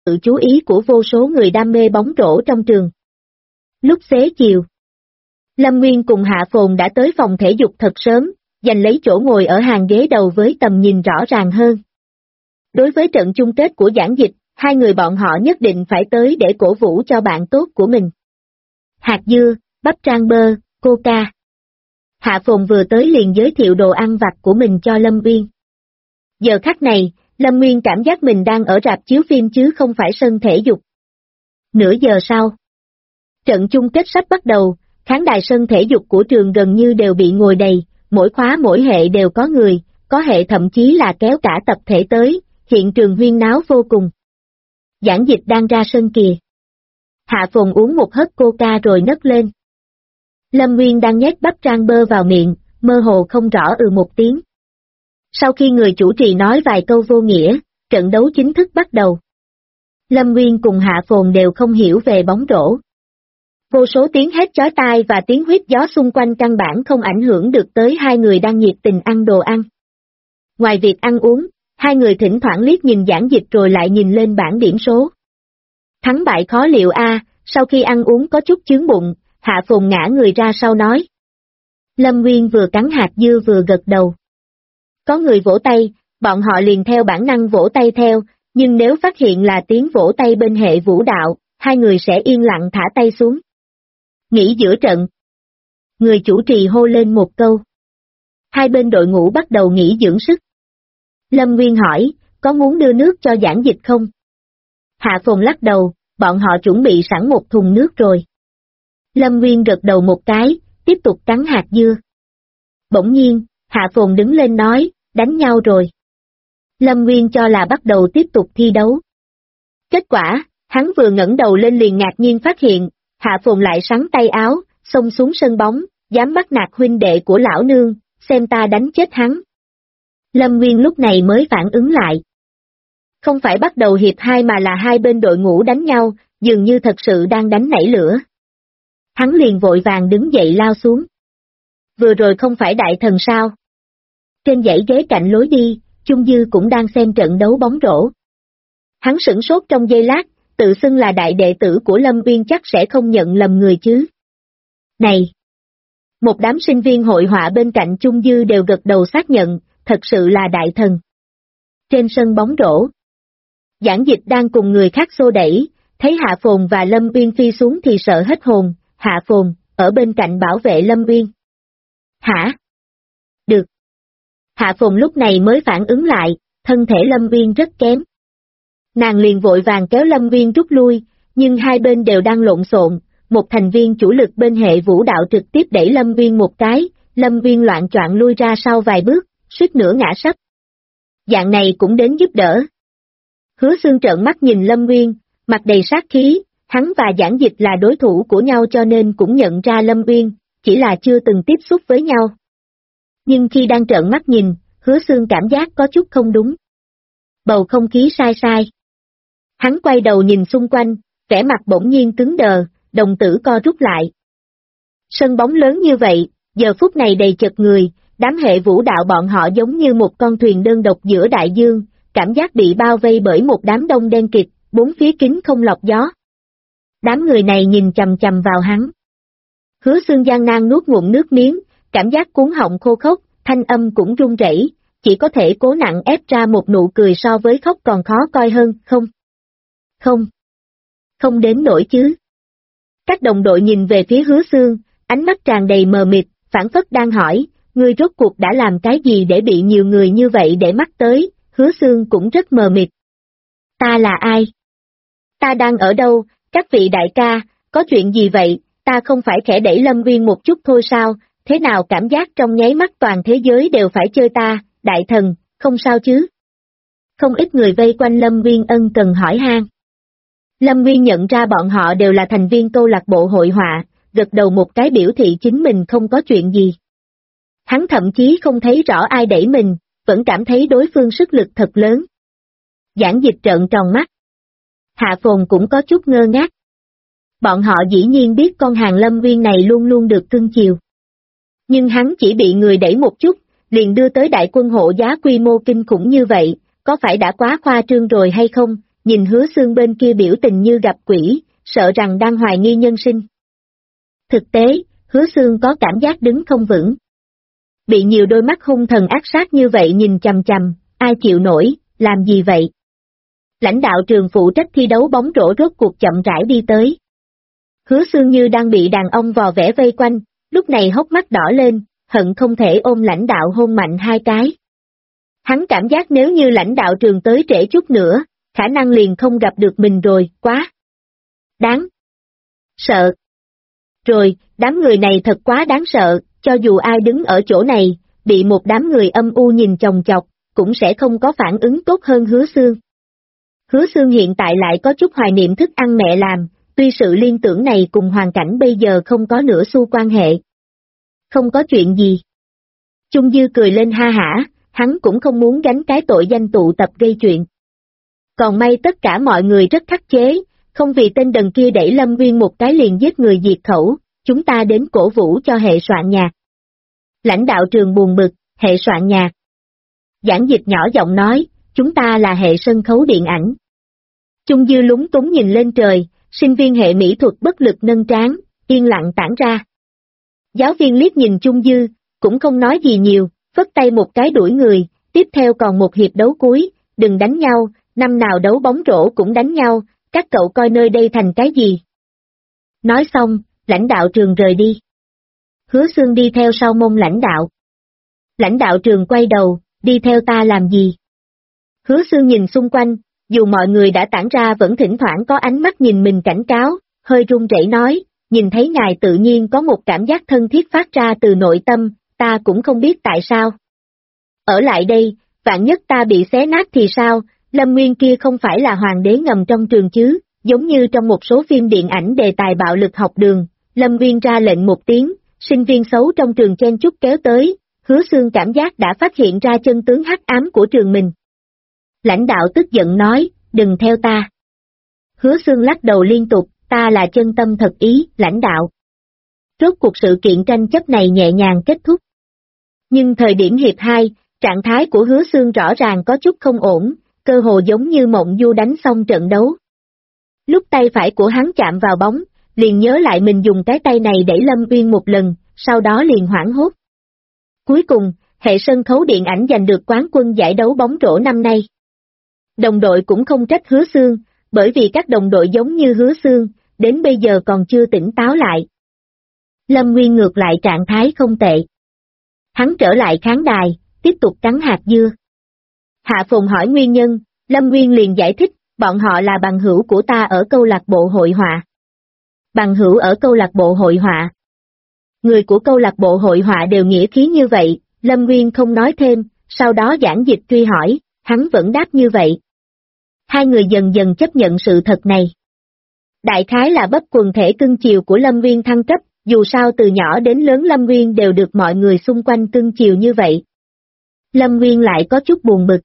sự chú ý của vô số người đam mê bóng rổ trong trường. Lúc xế chiều, Lâm Nguyên cùng Hạ Phồn đã tới phòng thể dục thật sớm, giành lấy chỗ ngồi ở hàng ghế đầu với tầm nhìn rõ ràng hơn. Đối với trận chung kết của giảng dịch, hai người bọn họ nhất định phải tới để cổ vũ cho bạn tốt của mình. Hạt dưa, bắp rang bơ, coca. Hạ Phồn vừa tới liền giới thiệu đồ ăn vặt của mình cho Lâm Nguyên. Giờ khắc này, Lâm Nguyên cảm giác mình đang ở rạp chiếu phim chứ không phải sân thể dục. Nửa giờ sau, trận chung kết sắp bắt đầu, khán đài sân thể dục của trường gần như đều bị ngồi đầy, mỗi khóa mỗi hệ đều có người, có hệ thậm chí là kéo cả tập thể tới, hiện trường huyên náo vô cùng. Giảng dịch đang ra sân kìa. Hạ Phồn uống một hớp coca rồi nấc lên. Lâm Nguyên đang nhét bắp rang bơ vào miệng, mơ hồ không rõ một tiếng. Sau khi người chủ trì nói vài câu vô nghĩa, trận đấu chính thức bắt đầu. Lâm Nguyên cùng Hạ Phồn đều không hiểu về bóng rổ. Vô số tiếng hét chói tai và tiếng huýt gió xung quanh căn bản không ảnh hưởng được tới hai người đang nhiệt tình ăn đồ ăn. Ngoài việc ăn uống, hai người thỉnh thoảng liếc nhìn giảng dịch rồi lại nhìn lên bảng điểm số. Thắng bại khó liệu a, sau khi ăn uống có chút chướng bụng, Hạ Phồn ngã người ra sau nói. Lâm Nguyên vừa cắn hạt dưa vừa gật đầu. Có người vỗ tay, bọn họ liền theo bản năng vỗ tay theo, nhưng nếu phát hiện là tiếng vỗ tay bên hệ vũ đạo, hai người sẽ yên lặng thả tay xuống. Nghỉ giữa trận. Người chủ trì hô lên một câu. Hai bên đội ngũ bắt đầu nghỉ dưỡng sức. Lâm Nguyên hỏi, có muốn đưa nước cho giảng dịch không? Hạ Phồn lắc đầu, bọn họ chuẩn bị sẵn một thùng nước rồi. Lâm Nguyên gật đầu một cái, tiếp tục cắn hạt dưa. Bỗng nhiên, Hạ Phồn đứng lên nói, đánh nhau rồi. Lâm Nguyên cho là bắt đầu tiếp tục thi đấu. Kết quả, hắn vừa ngẩng đầu lên liền ngạc nhiên phát hiện, Hạ Phồn lại sắn tay áo, xông xuống sân bóng, dám bắt nạt huynh đệ của lão nương, xem ta đánh chết hắn. Lâm Nguyên lúc này mới phản ứng lại. Không phải bắt đầu hiệp 2 mà là hai bên đội ngũ đánh nhau, dường như thật sự đang đánh nảy lửa. Hắn liền vội vàng đứng dậy lao xuống. Vừa rồi không phải đại thần sao? Trên dãy ghế cạnh lối đi, Chung Dư cũng đang xem trận đấu bóng rổ. Hắn sửng sốt trong giây lát, tự xưng là đại đệ tử của Lâm Nguyên chắc sẽ không nhận lầm người chứ. Này! Một đám sinh viên hội họa bên cạnh Chung Dư đều gật đầu xác nhận, thật sự là đại thần. Trên sân bóng rổ, giảng dịch đang cùng người khác xô đẩy, thấy Hạ Phồn và Lâm Uyên phi xuống thì sợ hết hồn. Hạ Phồn, ở bên cạnh bảo vệ Lâm Uyên. Hả? Được. Hạ Phồn lúc này mới phản ứng lại, thân thể Lâm Uyên rất kém. Nàng liền vội vàng kéo Lâm Uyên rút lui, nhưng hai bên đều đang lộn xộn, một thành viên chủ lực bên hệ vũ đạo trực tiếp đẩy Lâm Uyên một cái, Lâm Uyên loạng choạng lui ra sau vài bước, suýt nữa ngã sấp. Dạng này cũng đến giúp đỡ. Hứa Xương trợn mắt nhìn Lâm Uyên, mặt đầy sát khí, hắn và giảng dịch là đối thủ của nhau cho nên cũng nhận ra Lâm Uyên, chỉ là chưa từng tiếp xúc với nhau. Nhưng khi đang trợn mắt nhìn, Hứa Xương cảm giác có chút không đúng. Bầu không khí sai sai. Hắn quay đầu nhìn xung quanh, vẻ mặt bỗng nhiên cứng đờ, đồng tử co rút lại. Sân bóng lớn như vậy, giờ phút này đầy chật người, đám hệ vũ đạo bọn họ giống như một con thuyền đơn độc giữa đại dương, cảm giác bị bao vây bởi một đám đông đen kịt, bốn phía kín không lọc gió. Đám người này nhìn chằm chằm vào hắn. Hứa Xương gian nan nuốt ngụm nước miếng, cảm giác cuống họng khô khốc, thanh âm cũng run rẩy, chỉ có thể cố nặng ép ra một nụ cười so với khóc còn khó coi hơn, không. Không đến nỗi chứ. Các đồng đội nhìn về phía Hứa Xương, ánh mắt tràn đầy mờ mịt, phảng phất đang hỏi, ngươi rốt cuộc đã làm cái gì để bị nhiều người như vậy để mắt tới, Hứa Xương cũng rất mờ mịt. Ta là ai? Ta đang ở đâu, các vị đại ca, có chuyện gì vậy, ta không phải khẽ đẩy Lâm Nguyên một chút thôi sao, thế nào cảm giác trong nháy mắt toàn thế giới đều phải chơi ta, đại thần, không sao chứ? Không ít người vây quanh Lâm Nguyên ân cần hỏi han. Lâm Nguyên nhận ra bọn họ đều là thành viên câu lạc bộ hội họa, gật đầu một cái biểu thị chính mình không có chuyện gì. Hắn thậm chí không thấy rõ ai đẩy mình, vẫn cảm thấy đối phương sức lực thật lớn. Giảng dịch trợn tròn mắt. Hạ Phồn cũng có chút ngơ ngác. Bọn họ dĩ nhiên biết con hàng Lâm Nguyên này luôn luôn được cưng chiều. Nhưng hắn chỉ bị người đẩy một chút, liền đưa tới đại quân hộ giá quy mô kinh khủng như vậy, có phải đã quá khoa trương rồi hay không, nhìn Hứa Xương bên kia biểu tình như gặp quỷ, sợ rằng đang hoài nghi nhân sinh. Thực tế, Hứa Xương có cảm giác đứng không vững. Bị nhiều đôi mắt hung thần ác sát như vậy nhìn chằm chằm, ai chịu nổi, làm gì vậy? Lãnh đạo trường phụ trách thi đấu bóng rổ rốt cuộc chậm rãi đi tới. Hứa Xương như đang bị đàn ông vò vẽ vây quanh, lúc này hốc mắt đỏ lên, hận không thể ôm lãnh đạo hôn mạnh 2 cái. Hắn cảm giác nếu như lãnh đạo trường tới trễ chút nữa, khả năng liền không gặp được mình rồi, quá đáng sợ. Rồi, đám người này thật quá đáng sợ, cho dù ai đứng ở chỗ này, bị một đám người âm u nhìn chòng chọc, cũng sẽ không có phản ứng tốt hơn Hứa Xương. Hứa Xương hiện tại lại có chút hoài niệm thức ăn mẹ làm, tuy sự liên tưởng này cùng hoàn cảnh bây giờ không có nửa xu quan hệ. Không có chuyện gì. Chung Dư cười lên ha hả, hắn cũng không muốn gánh cái tội danh tụ tập gây chuyện. Còn may tất cả mọi người rất khắc chế, không vì tên đần kia đẩy Lâm Nguyên một cái liền giết người diệt khẩu, chúng ta đến cổ vũ cho hệ soạn nhạc. Lãnh đạo trường buồn bực, hệ soạn nhạc. Giảng dịch nhỏ giọng nói, chúng ta là hệ sân khấu điện ảnh. Chung Dư lúng túng nhìn lên trời, sinh viên hệ mỹ thuật bất lực nâng trán, yên lặng tản ra. Giáo viên liếc nhìn Chung Dư, cũng không nói gì nhiều, phất tay một cái đuổi người, tiếp theo còn một hiệp đấu cuối, đừng đánh nhau, năm nào đấu bóng rổ cũng đánh nhau, các cậu coi nơi đây thành cái gì. Nói xong, lãnh đạo trường rời đi. Hứa Xương đi theo sau mông lãnh đạo. Lãnh đạo trường quay đầu, đi theo ta làm gì? Hứa Xương nhìn xung quanh, dù mọi người đã tản ra vẫn thỉnh thoảng có ánh mắt nhìn mình cảnh cáo, hơi run rẩy nói, nhìn thấy ngài tự nhiên có một cảm giác thân thiết phát ra từ nội tâm, ta cũng không biết tại sao. Ở lại đây, vạn nhất ta bị xé nát thì sao, Lâm Nguyên kia không phải là hoàng đế ngầm trong trường chứ, giống như trong một số phim điện ảnh đề tài bạo lực học đường, Lâm Nguyên ra lệnh một tiếng, sinh viên xấu trong trường chen chúc kéo tới, Hứa Xương cảm giác đã phát hiện ra chân tướng hắc ám của trường mình. Lãnh đạo tức giận nói, đừng theo ta. Hứa Xương lắc đầu liên tục, ta là chân tâm thật ý, lãnh đạo. Rốt cuộc sự kiện tranh chấp này nhẹ nhàng kết thúc. Nhưng thời điểm hiệp 2, trạng thái của Hứa Xương rõ ràng có chút không ổn, cơ hồ giống như mộng du đánh xong trận đấu. Lúc tay phải của hắn chạm vào bóng, liền nhớ lại mình dùng cái tay này đẩy Lâm Uyên một lần, sau đó liền hoảng hốt. Cuối cùng, hệ sân khấu điện ảnh giành được quán quân giải đấu bóng rổ năm nay. Đồng đội cũng không trách Hứa Xương, bởi vì các đồng đội giống như Hứa Xương, đến bây giờ còn chưa tỉnh táo lại. Lâm Nguyên ngược lại trạng thái không tệ. Hắn trở lại khán đài, tiếp tục cắn hạt dưa. Hạ Phồn hỏi nguyên nhân, Lâm Nguyên liền giải thích, bọn họ là bằng hữu của ta ở câu lạc bộ hội họa. Bằng hữu ở câu lạc bộ hội họa. Người của câu lạc bộ hội họa đều nghĩa khí như vậy, Lâm Nguyên không nói thêm, sau đó giảng dịch truy hỏi, hắn vẫn đáp như vậy. Hai người dần dần chấp nhận sự thật này. Đại khái là bắp quần thể cưng chiều của Lâm Nguyên thăng cấp, dù sao từ nhỏ đến lớn Lâm Nguyên đều được mọi người xung quanh cưng chiều như vậy. Lâm Nguyên lại có chút buồn bực.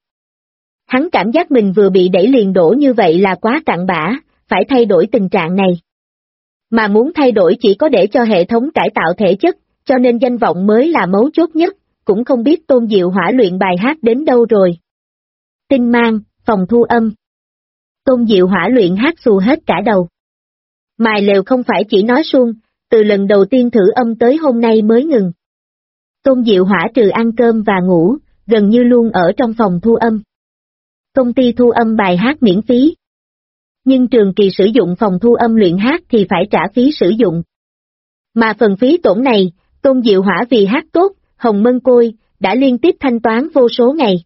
Hắn cảm giác mình vừa bị đẩy liền đổ như vậy là quá cặn bã, phải thay đổi tình trạng này. Mà muốn thay đổi chỉ có để cho hệ thống cải tạo thể chất, cho nên danh vọng mới là mấu chốt nhất, cũng không biết Tôn Diệu Hỏa luyện bài hát đến đâu rồi. Tinh mang, phòng thu âm. Tôn Diệu Hỏa luyện hát xù hết cả đầu. Mài lều không phải chỉ nói suông, từ lần đầu tiên thử âm tới hôm nay mới ngừng. Tôn Diệu Hỏa trừ ăn cơm và ngủ, gần như luôn ở trong phòng thu âm. Công ty thu âm bài hát miễn phí. Nhưng trường kỳ sử dụng phòng thu âm luyện hát thì phải trả phí sử dụng. Mà phần phí tổn này, Tôn Diệu Hỏa vì hát tốt, Hồng Mân Côi, đã liên tiếp thanh toán vô số ngày.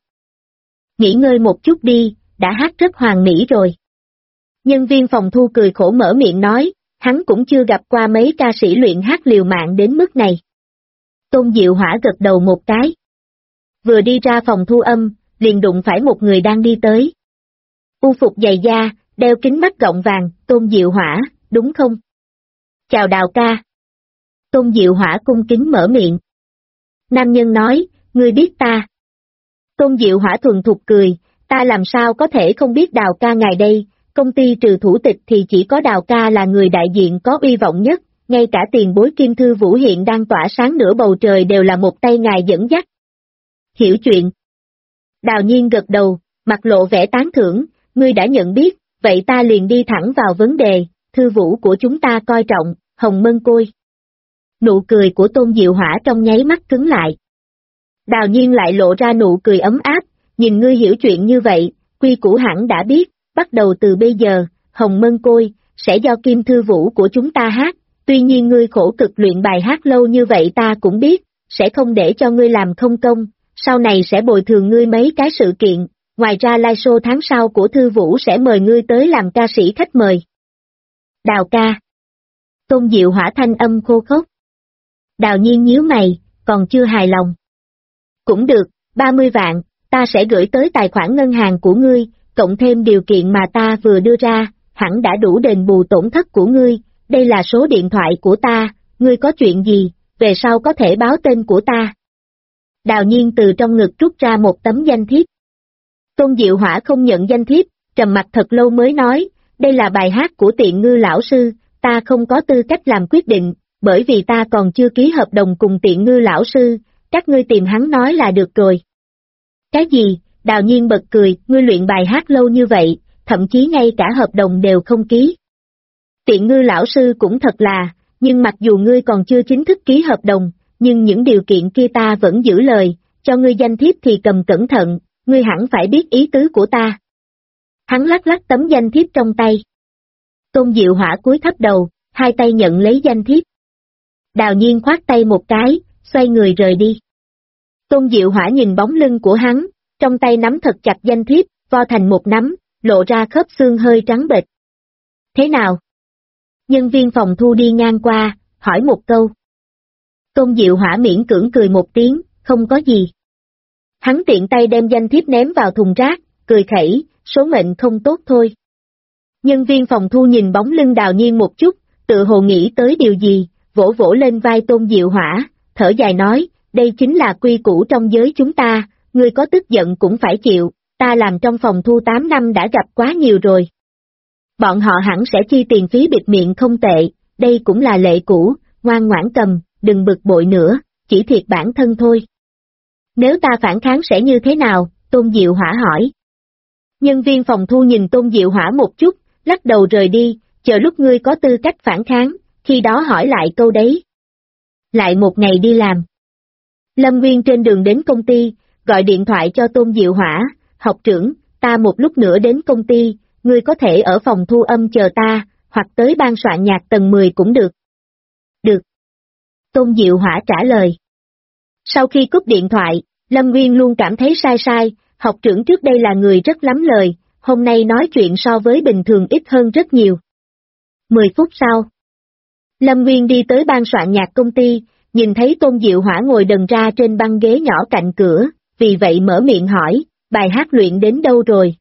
Nghỉ ngơi một chút đi, đã hát rất hoàn mỹ rồi. Nhân viên phòng thu cười khổ mở miệng nói, hắn cũng chưa gặp qua mấy ca sĩ luyện hát liều mạng đến mức này. Tôn Diệu Hỏa gật đầu một cái. Vừa đi ra phòng thu âm, liền đụng phải một người đang đi tới. U phục dày da, đeo kính mắt gọng vàng, Tôn Diệu Hỏa, đúng không? Chào Đào ca. Tôn Diệu Hỏa cung kính mở miệng. Nam nhân nói, ngươi biết ta. Tôn Diệu Hỏa thuần thục cười, ta làm sao có thể không biết Đào ca ngài đây, công ty trừ thủ tịch thì chỉ có Đào ca là người đại diện có uy vọng nhất, ngay cả tiền bối Kim Thư Vũ hiện đang tỏa sáng nửa bầu trời đều là một tay ngài dẫn dắt. Hiểu chuyện. Đào Nhiên gật đầu, mặt lộ vẻ tán thưởng, ngươi đã nhận biết, vậy ta liền đi thẳng vào vấn đề, thư vũ của chúng ta coi trọng, hồng mân côi. Nụ cười của Tôn Diệu Hỏa trong nháy mắt cứng lại. Đào Nhiên lại lộ ra nụ cười ấm áp, nhìn ngươi hiểu chuyện như vậy, quy củ hẳn đã biết, bắt đầu từ bây giờ, hồng mân côi, sẽ do kim thư vũ của chúng ta hát, tuy nhiên ngươi khổ cực luyện bài hát lâu như vậy ta cũng biết, sẽ không để cho ngươi làm không công, sau này sẽ bồi thường ngươi mấy cái sự kiện, ngoài ra live show tháng sau của thư vũ sẽ mời ngươi tới làm ca sĩ khách mời. Đào ca. Tôn Diệu Hỏa thanh âm khô khốc. Đào Nhiên nhíu mày, còn chưa hài lòng. Cũng được, 30 vạn, ta sẽ gửi tới tài khoản ngân hàng của ngươi, cộng thêm điều kiện mà ta vừa đưa ra, hẳn đã đủ đền bù tổn thất của ngươi, đây là số điện thoại của ta, ngươi có chuyện gì, về sau có thể báo tên của ta. Đào Nhiên từ trong ngực rút ra một tấm danh thiếp. Tôn Diệu Hỏa không nhận danh thiếp, trầm mặt thật lâu mới nói, đây là bài hát của Tiện Ngư lão sư, ta không có tư cách làm quyết định, bởi vì ta còn chưa ký hợp đồng cùng Tiện Ngư lão sư, các ngươi tìm hắn nói là được rồi. Cái gì? Đào Nhiên bật cười, ngươi luyện bài hát lâu như vậy, thậm chí ngay cả hợp đồng đều không ký. Tiện Ngư lão sư cũng thật là, nhưng mặc dù ngươi còn chưa chính thức ký hợp đồng, nhưng những điều kiện kia ta vẫn giữ lời, cho ngươi danh thiếp thì cầm cẩn thận, ngươi hẳn phải biết ý tứ của ta. Hắn lắc lắc tấm danh thiếp trong tay. Tôn Diệu Hỏa cúi thấp đầu, hai tay nhận lấy danh thiếp. Đào Nhiên khoát tay một cái, xoay người rời đi. Tôn Diệu Hỏa nhìn bóng lưng của hắn, trong tay nắm thật chặt danh thiếp, vo thành một nắm, lộ ra khớp xương hơi trắng bệch. Thế nào? Nhân viên phòng thu đi ngang qua, hỏi một câu. Tôn Diệu Hỏa miễn cưỡng cười một tiếng, không có gì. Hắn tiện tay đem danh thiếp ném vào thùng rác, cười khẩy, số mệnh không tốt thôi. Nhân viên phòng thu nhìn bóng lưng Đào Nhiên một chút, tự hồ nghĩ tới điều gì, vỗ vỗ lên vai Tôn Diệu Hỏa, thở dài nói, đây chính là quy củ trong giới chúng ta, ngươi có tức giận cũng phải chịu, ta làm trong phòng thu 8 năm đã gặp quá nhiều rồi. Bọn họ hẳn sẽ chi tiền phí bịt miệng không tệ, đây cũng là lệ cũ, ngoan ngoãn cầm, đừng bực bội nữa, chỉ thiệt bản thân thôi. Nếu ta phản kháng sẽ như thế nào? Tôn Diệu Hỏa hỏi. Nhân viên phòng thu nhìn Tôn Diệu Hỏa một chút, lắc đầu rời đi, chờ lúc ngươi có tư cách phản kháng, khi đó hỏi lại câu đấy. Lại một ngày đi làm. Lâm Nguyên trên đường đến công ty, gọi điện thoại cho Tôn Diệu Hỏa, học trưởng, ta một lúc nữa đến công ty, ngươi có thể ở phòng thu âm chờ ta, hoặc tới ban soạn nhạc tầng 10 cũng được. Được. Tôn Diệu Hỏa trả lời. Sau khi cúp điện thoại, Lâm Nguyên luôn cảm thấy sai, học trưởng trước đây là người rất lắm lời, hôm nay nói chuyện so với bình thường ít hơn rất nhiều. 10 phút sau, Lâm Nguyên đi tới ban soạn nhạc công ty, nhìn thấy Tôn Diệu Hỏa ngồi đần ra trên băng ghế nhỏ cạnh cửa, vì vậy mở miệng hỏi, bài hát luyện đến đâu rồi?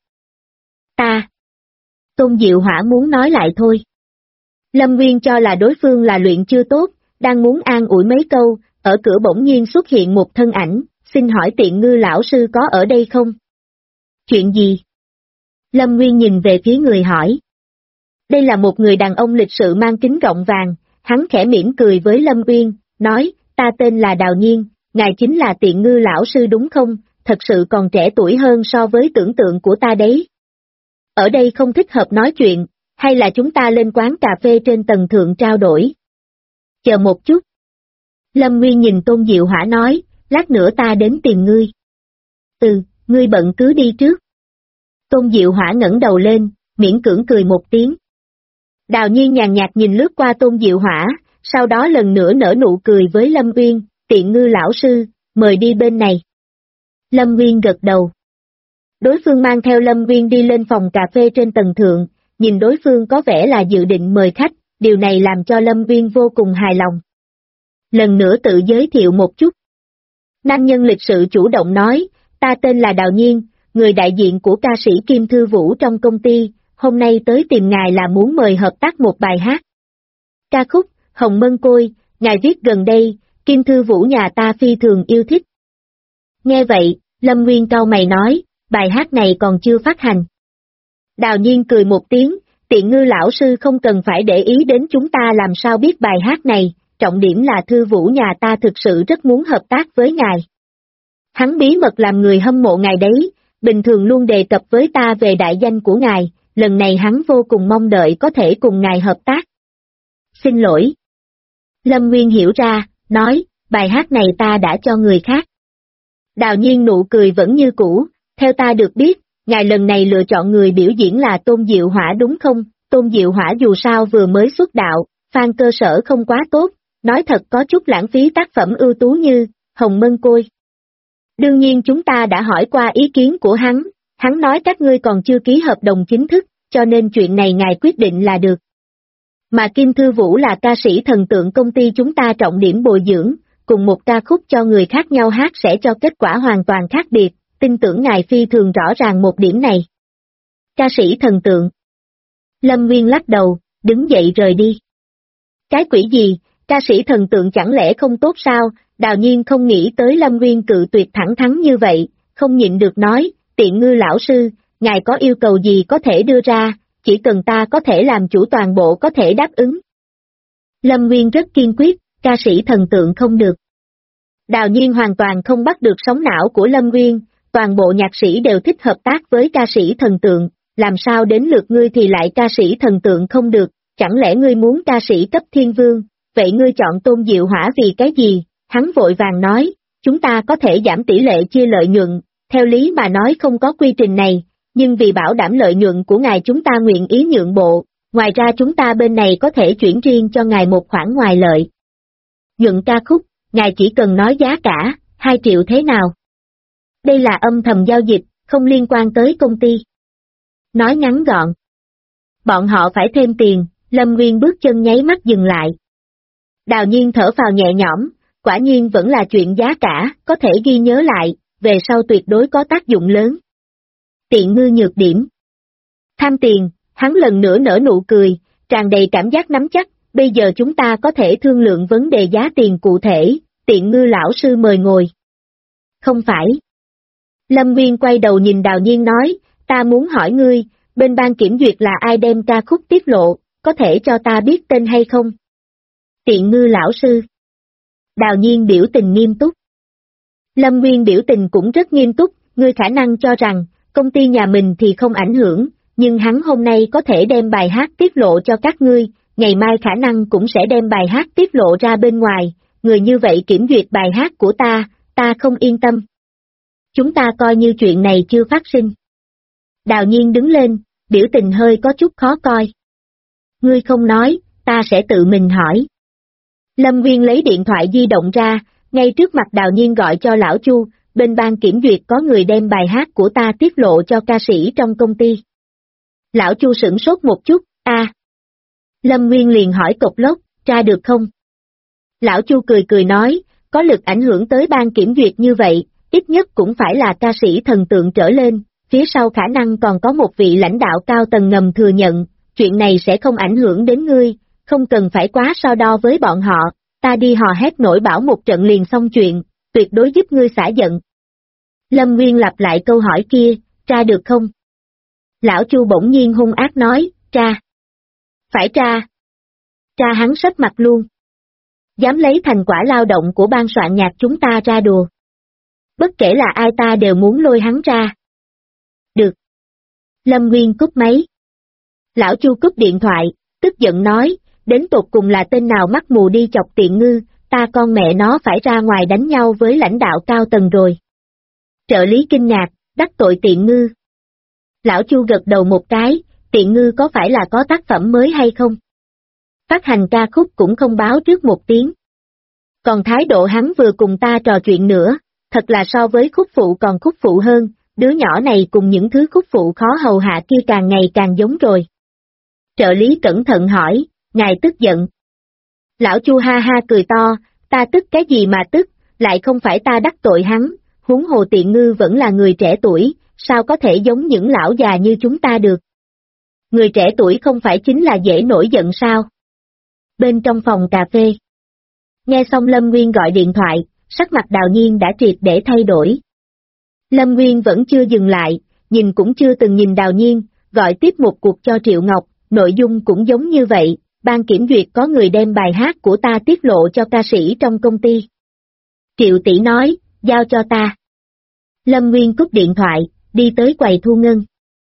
Tôn Diệu Hỏa muốn nói lại thôi. Lâm Nguyên cho là đối phương là luyện chưa tốt, đang muốn an ủi mấy câu, ở cửa bỗng nhiên xuất hiện một thân ảnh, xin hỏi Tiện Ngư lão sư có ở đây không? Chuyện gì? Lâm Nguyên nhìn về phía người hỏi. Đây là một người đàn ông lịch sự mang kính gọng vàng, hắn khẽ mỉm cười với Lâm Nguyên, nói, ta tên là Đào Nhiên, ngài chính là Tiện Ngư lão sư đúng không, thật sự còn trẻ tuổi hơn so với tưởng tượng của ta đấy. Ở đây không thích hợp nói chuyện, hay là chúng ta lên quán cà phê trên tầng thượng trao đổi? Chờ một chút. Lâm Nguyên nhìn Tôn Diệu Hỏa nói, lát nữa ta đến tìm ngươi. Ngươi bận cứ đi trước. Tôn Diệu Hỏa ngẩng đầu lên, miễn cưỡng cười một tiếng. Đào Nhiên nhàn nhạt nhìn lướt qua Tôn Diệu Hỏa, sau đó lần nữa nở nụ cười với Lâm Nguyên, Tiện Ngư lão sư, mời đi bên này. Lâm Nguyên gật đầu. Đối phương mang theo Lâm Nguyên đi lên phòng cà phê trên tầng thượng, nhìn đối phương có vẻ là dự định mời khách, điều này làm cho Lâm Nguyên vô cùng hài lòng. Lần nữa tự giới thiệu một chút. Nam nhân lịch sự chủ động nói, ta tên là Đào Nhiên, người đại diện của ca sĩ Kim Thư Vũ trong công ty, hôm nay tới tìm ngài là muốn mời hợp tác một bài hát. Ca khúc, Hồng Mân Côi, ngài viết gần đây, Kim Thư Vũ nhà ta phi thường yêu thích. Nghe vậy, Lâm Nguyên cau mày nói, bài hát này còn chưa phát hành. Đào Nhiên cười một tiếng, Tiện Ngư lão sư không cần phải để ý đến chúng ta làm sao biết bài hát này, trọng điểm là Thư Vũ nhà ta thực sự rất muốn hợp tác với ngài. Hắn bí mật làm người hâm mộ ngài đấy, bình thường luôn đề cập với ta về đại danh của ngài, lần này hắn vô cùng mong đợi có thể cùng ngài hợp tác. Xin lỗi. Lâm Nguyên hiểu ra, nói, bài hát này ta đã cho người khác. Đào Nhiên nụ cười vẫn như cũ, theo ta được biết, ngài lần này lựa chọn người biểu diễn là Tôn Diệu Hỏa đúng không? Tôn Diệu Hỏa dù sao vừa mới xuất đạo, fan cơ sở không quá tốt, nói thật có chút lãng phí tác phẩm ưu tú như Hồng Mân Côi. Đương nhiên chúng ta đã hỏi qua ý kiến của hắn nói các ngươi còn chưa ký hợp đồng chính thức, cho nên chuyện này ngài quyết định là được. Mà Kim Thư Vũ là ca sĩ thần tượng công ty chúng ta trọng điểm bồi dưỡng, cùng một ca khúc cho người khác nhau hát sẽ cho kết quả hoàn toàn khác biệt, tin tưởng ngài phi thường rõ ràng một điểm này. Ca sĩ thần tượng. Lâm Nguyên lắc đầu, đứng dậy rời đi. Cái quỷ gì, ca sĩ thần tượng chẳng lẽ không tốt sao? Đào Nhiên không nghĩ tới Lâm Nguyên cự tuyệt thẳng thắn như vậy, không nhịn được nói, Tiện Ngư lão sư, ngài có yêu cầu gì có thể đưa ra, chỉ cần ta có thể làm chủ toàn bộ có thể đáp ứng. Lâm Nguyên rất kiên quyết, ca sĩ thần tượng không được. Đào Nhiên hoàn toàn không bắt được sóng não của Lâm Nguyên, toàn bộ nhạc sĩ đều thích hợp tác với ca sĩ thần tượng, làm sao đến lượt ngươi thì lại ca sĩ thần tượng không được, chẳng lẽ ngươi muốn ca sĩ cấp thiên vương, vậy ngươi chọn Tôn Diệu Hỏa vì cái gì? Hắn vội vàng nói, chúng ta có thể giảm tỷ lệ chia lợi nhuận, theo lý mà nói không có quy trình này, nhưng vì bảo đảm lợi nhuận của ngài chúng ta nguyện ý nhượng bộ, ngoài ra chúng ta bên này có thể chuyển riêng cho ngài một khoản ngoài lợi. Nhuận ca khúc, ngài chỉ cần nói giá cả, 2 triệu thế nào? Đây là âm thầm giao dịch, không liên quan tới công ty. Nói ngắn gọn. Bọn họ phải thêm tiền, Lâm Nguyên bước chân nháy mắt dừng lại. Đào Nhiên thở phào nhẹ nhõm, quả nhiên vẫn là chuyện giá cả, có thể ghi nhớ lại, về sau tuyệt đối có tác dụng lớn. Tiện Ngư nhược điểm. Tham tiền, hắn lần nữa nở nụ cười, tràn đầy cảm giác nắm chắc, bây giờ chúng ta có thể thương lượng vấn đề giá tiền cụ thể, Tiện Ngư lão sư mời ngồi. Không phải. Lâm Nguyên quay đầu nhìn Đào Nhiên nói, ta muốn hỏi ngươi, bên ban kiểm duyệt là ai đem ca khúc tiết lộ, có thể cho ta biết tên hay không? Tiện Ngư lão sư. Đào Nhiên biểu tình nghiêm túc. Lâm Nguyên biểu tình cũng rất nghiêm túc, ngươi khả năng cho rằng, công ty nhà mình thì không ảnh hưởng, nhưng hắn hôm nay có thể đem bài hát tiết lộ cho các ngươi, ngày mai khả năng cũng sẽ đem bài hát tiết lộ ra bên ngoài, người như vậy kiểm duyệt bài hát của ta không yên tâm. Chúng ta coi như chuyện này chưa phát sinh. Đào Nhiên đứng lên, biểu tình hơi có chút khó coi. Ngươi không nói, ta sẽ tự mình hỏi. Lâm Nguyên lấy điện thoại di động ra, ngay trước mặt Đào Nhiên gọi cho lão Chu, bên ban kiểm duyệt có người đem bài hát của ta tiết lộ cho ca sĩ trong công ty. Lão Chu sửng sốt một chút, Lâm Nguyên liền hỏi cộc lốc, tra được không? Lão Chu cười cười nói, có lực ảnh hưởng tới ban kiểm duyệt như vậy, ít nhất cũng phải là ca sĩ thần tượng trở lên, phía sau khả năng còn có một vị lãnh đạo cao tầng ngầm thừa nhận, chuyện này sẽ không ảnh hưởng đến ngươi, không cần phải quá so đo với bọn họ, ta đi hò hét nổi bão một trận liền xong chuyện, tuyệt đối giúp ngươi xả giận. Lâm Nguyên lặp lại câu hỏi kia, tra được không? Lão Chu bỗng nhiên hung ác nói, tra. Phải tra. Tra hắn sấp mặt luôn. Dám lấy thành quả lao động của ban soạn nhạc chúng ta ra đùa. Bất kể là ai ta đều muốn lôi hắn ra. Được. Lâm Nguyên cúp máy. Lão Chu cúp điện thoại, tức giận nói, đến tột cùng là tên nào mắt mù đi chọc Tiện Ngư, ta con mẹ nó phải ra ngoài đánh nhau với lãnh đạo cao tầng rồi. Trợ lý kinh ngạc, đắc tội Tiện Ngư. Lão Chu gật đầu một cái, Tiện Ngư có phải là có tác phẩm mới hay không? Phát hành ca khúc cũng không báo trước một tiếng. Còn thái độ hắn vừa cùng ta trò chuyện nữa, thật là so với khúc phụ còn khúc phụ hơn, đứa nhỏ này cùng những thứ khúc phụ khó hầu hạ kia càng ngày càng giống rồi. Trợ lý cẩn thận hỏi, ngài tức giận. Lão Chu ha ha cười to, ta tức cái gì mà tức, lại không phải ta đắc tội hắn, huống hồ Tiện Ngư vẫn là người trẻ tuổi, sao có thể giống những lão già như chúng ta được. Người trẻ tuổi không phải chính là dễ nổi giận sao? Bên trong phòng cà phê. Nghe xong Lâm Nguyên gọi điện thoại, sắc mặt Đào Nhiên đã triệt để thay đổi. Lâm Nguyên vẫn chưa dừng lại, nhìn cũng chưa từng nhìn Đào Nhiên, gọi tiếp một cuộc cho Triệu Ngọc, nội dung cũng giống như vậy, ban kiểm duyệt có người đem bài hát của ta tiết lộ cho ca sĩ trong công ty. Triệu tỷ nói, giao cho ta. Lâm Nguyên cúp điện thoại, đi tới quầy thu ngân.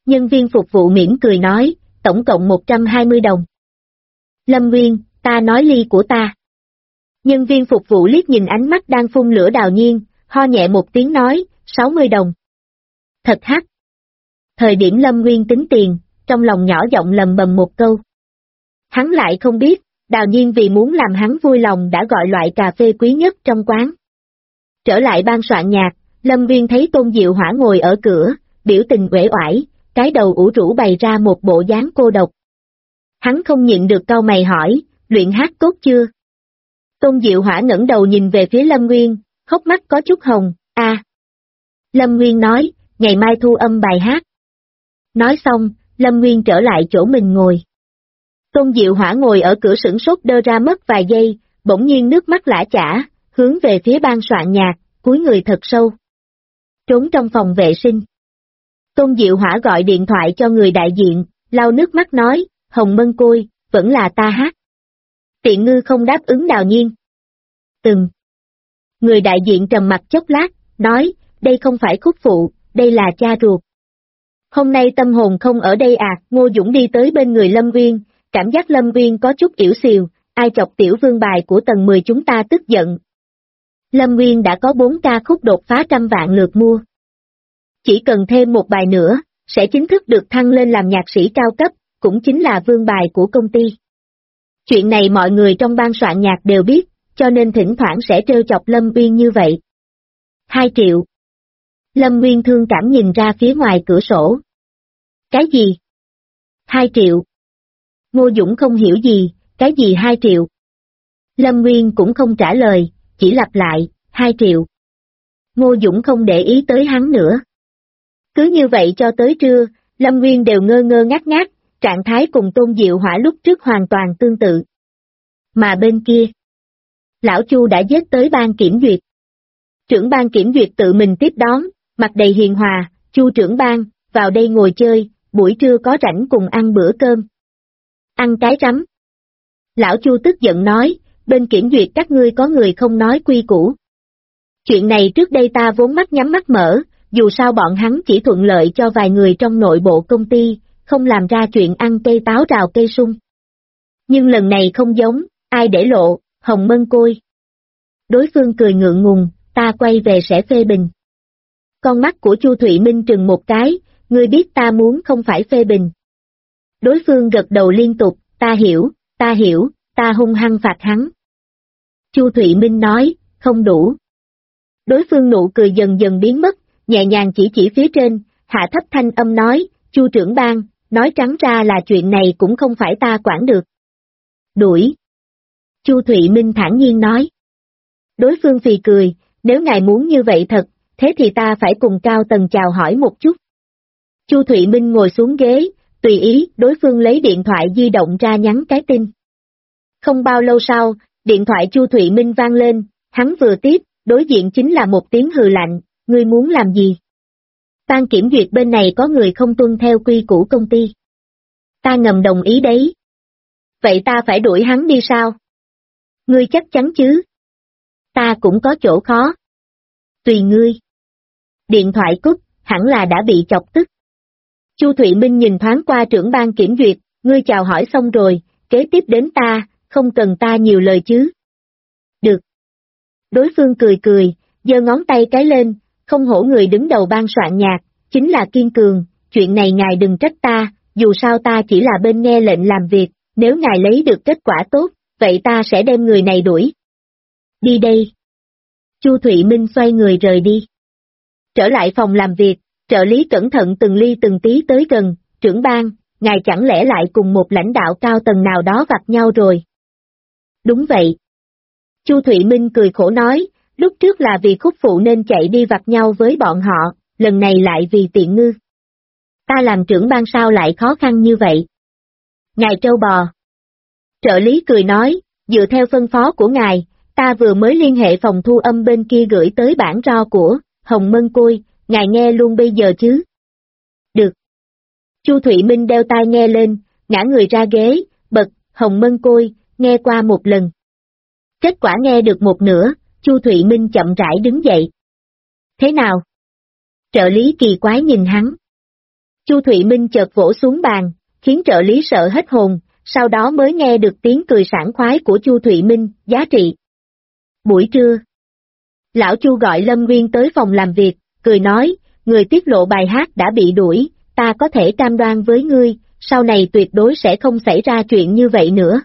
Nhân viên phục vụ mỉm cười nói, tổng cộng 120 đồng. Lâm Nguyên, ta nói ly của ta. Nhân viên phục vụ liếc nhìn ánh mắt đang phun lửa Đào Nhiên, ho nhẹ một tiếng nói, 60 đồng. Thật hắc. Thời điểm Lâm Nguyên tính tiền, trong lòng nhỏ giọng lầm bầm một câu. Hắn lại không biết, Đào Nhiên vì muốn làm hắn vui lòng đã gọi loại cà phê quý nhất trong quán. Trở lại ban soạn nhạc, Lâm Nguyên thấy Tôn Diệu Hỏa ngồi ở cửa, biểu tình uể oải, cái đầu ủ rũ bày ra một bộ dáng cô độc. Hắn không nhịn được cau mày hỏi, luyện hát tốt chưa? Tôn Diệu Hỏa ngẩng đầu nhìn về phía Lâm Nguyên, hốc mắt có chút hồng, Lâm Nguyên nói, ngày mai thu âm bài hát. Nói xong, Lâm Nguyên trở lại chỗ mình ngồi. Tôn Diệu Hỏa ngồi ở cửa sửng sốt đơ ra mất vài giây, bỗng nhiên nước mắt lã chả, hướng về phía ban soạn nhạc, cúi người thật sâu. Trốn trong phòng vệ sinh. Tôn Diệu Hỏa gọi điện thoại cho người đại diện, lau nước mắt nói, Hồng Mân Côi, vẫn là ta hát. Tiện ngư không đáp ứng Đào Nhiên. Người đại diện trầm mặt chốc lát, nói, đây không phải khúc phụ, đây là cha ruột. Hôm nay tâm hồn không ở đây à, Ngô Dũng đi tới bên người Lâm Nguyên, cảm giác Lâm Nguyên có chút yểu xìu, ai chọc tiểu vương bài của tầng 10 chúng ta tức giận. Lâm Nguyên đã có 4 ca khúc đột phá 100 vạn lượt mua. Chỉ cần thêm một bài nữa, sẽ chính thức được thăng lên làm nhạc sĩ cao cấp, cũng chính là vương bài của công ty. Chuyện này mọi người trong ban soạn nhạc đều biết, cho nên thỉnh thoảng sẽ trêu chọc Lâm Nguyên như vậy. 2 triệu. Lâm Nguyên thương cảm nhìn ra phía ngoài cửa sổ. Cái gì? 2 triệu. Ngô Dũng không hiểu gì, cái gì 2 triệu? Lâm Nguyên cũng không trả lời, chỉ lặp lại, 2 triệu. Ngô Dũng không để ý tới hắn nữa. Cứ như vậy cho tới trưa, Lâm Nguyên đều ngơ ngơ ngác ngác, trạng thái cùng Tôn Diệu Hỏa lúc trước hoàn toàn tương tự. Mà bên kia, Lão Chu đã dết tới ban kiểm duyệt. Trưởng ban kiểm duyệt tự mình tiếp đón, mặt đầy hiền hòa, Chu trưởng ban, vào đây ngồi chơi, buổi trưa có rảnh cùng ăn bữa cơm. Ăn cái rắm. Lão Chu tức giận nói, bên kiểm duyệt các ngươi có người không nói quy củ. Chuyện này trước đây ta vốn mắt nhắm mắt mở, dù sao bọn hắn chỉ thuận lợi cho vài người trong nội bộ công ty, không làm ra chuyện ăn cây táo rào cây sung. Nhưng lần này không giống, ai để lộ, Hồng Mân Côi. Đối phương cười ngượng ngùng, ta quay về sẽ phê bình. Con mắt của Chu Thụy Minh trừng một cái, ngươi biết ta muốn không phải phê bình. Đối phương gật đầu liên tục, ta hiểu, ta hung hăng phạt hắn. Chu Thụy Minh nói, không đủ. Đối phương nụ cười dần dần biến mất, nhẹ nhàng chỉ phía trên, hạ thấp thanh âm nói, Chu trưởng ban, nói trắng ra là chuyện này cũng không phải ta quản được. Đuổi. Chu Thụy Minh thản nhiên nói. Đối phương phì cười, nếu ngài muốn như vậy thật, thế thì ta phải cùng cao tầng chào hỏi một chút. Chu Thụy Minh ngồi xuống ghế, tùy ý, đối phương lấy điện thoại di động ra nhắn cái tin. Không bao lâu sau, điện thoại Chu Thụy Minh vang lên, hắn vừa tiếp, đối diện chính là một tiếng hừ lạnh, ngươi muốn làm gì? Ban kiểm duyệt bên này có người không tuân theo quy củ công ty. Ta ngầm đồng ý đấy. Vậy ta phải đuổi hắn đi sao? Ngươi chắc chắn chứ? Ta cũng có chỗ khó. Tùy ngươi. Điện thoại cúp, hẳn là đã bị chọc tức. Chu Thụy Minh nhìn thoáng qua trưởng ban kiểm duyệt, ngươi chào hỏi xong rồi, kế tiếp đến ta, không cần ta nhiều lời chứ. Được. Đối phương cười, giơ ngón tay cái lên, không hổ người đứng đầu ban soạn nhạc, chính là kiên cường, chuyện này ngài đừng trách ta, dù sao ta chỉ là bên nghe lệnh làm việc, nếu ngài lấy được kết quả tốt, vậy ta sẽ đem người này đuổi. Đi đây. Chu Thụy Minh xoay người rời đi. Trở lại phòng làm việc, trợ lý cẩn thận từng ly từng tí tới gần, trưởng ban, ngài chẳng lẽ lại cùng một lãnh đạo cao tầng nào đó gặp nhau rồi? Đúng vậy. Chu Thụy Minh cười khổ nói, lúc trước là vì khúc phụ nên chạy đi vặt nhau với bọn họ, lần này lại vì tiện ngư. Ta làm trưởng ban sao lại khó khăn như vậy? Ngài trâu bò. Trợ lý cười nói, dựa theo phân phó của ngài, ta vừa mới liên hệ phòng thu âm bên kia gửi tới bản ro của Hồng Mân Côi, ngài nghe luôn bây giờ chứ? Được. Chu Thụy Minh đeo tai nghe lên, ngã người ra ghế, bật, Hồng Mân Côi, nghe qua một lần. Kết quả nghe được một nửa, Chu Thụy Minh chậm rãi đứng dậy. Thế nào? Trợ lý kỳ quái nhìn hắn. Chu Thụy Minh chợt vỗ xuống bàn, khiến trợ lý sợ hết hồn, sau đó mới nghe được tiếng cười sảng khoái của Chu Thụy Minh, giá trị. Buổi trưa, lão Chu gọi Lâm Nguyên tới phòng làm việc, cười nói, người tiết lộ bài hát đã bị đuổi, ta có thể cam đoan với ngươi, sau này tuyệt đối sẽ không xảy ra chuyện như vậy nữa.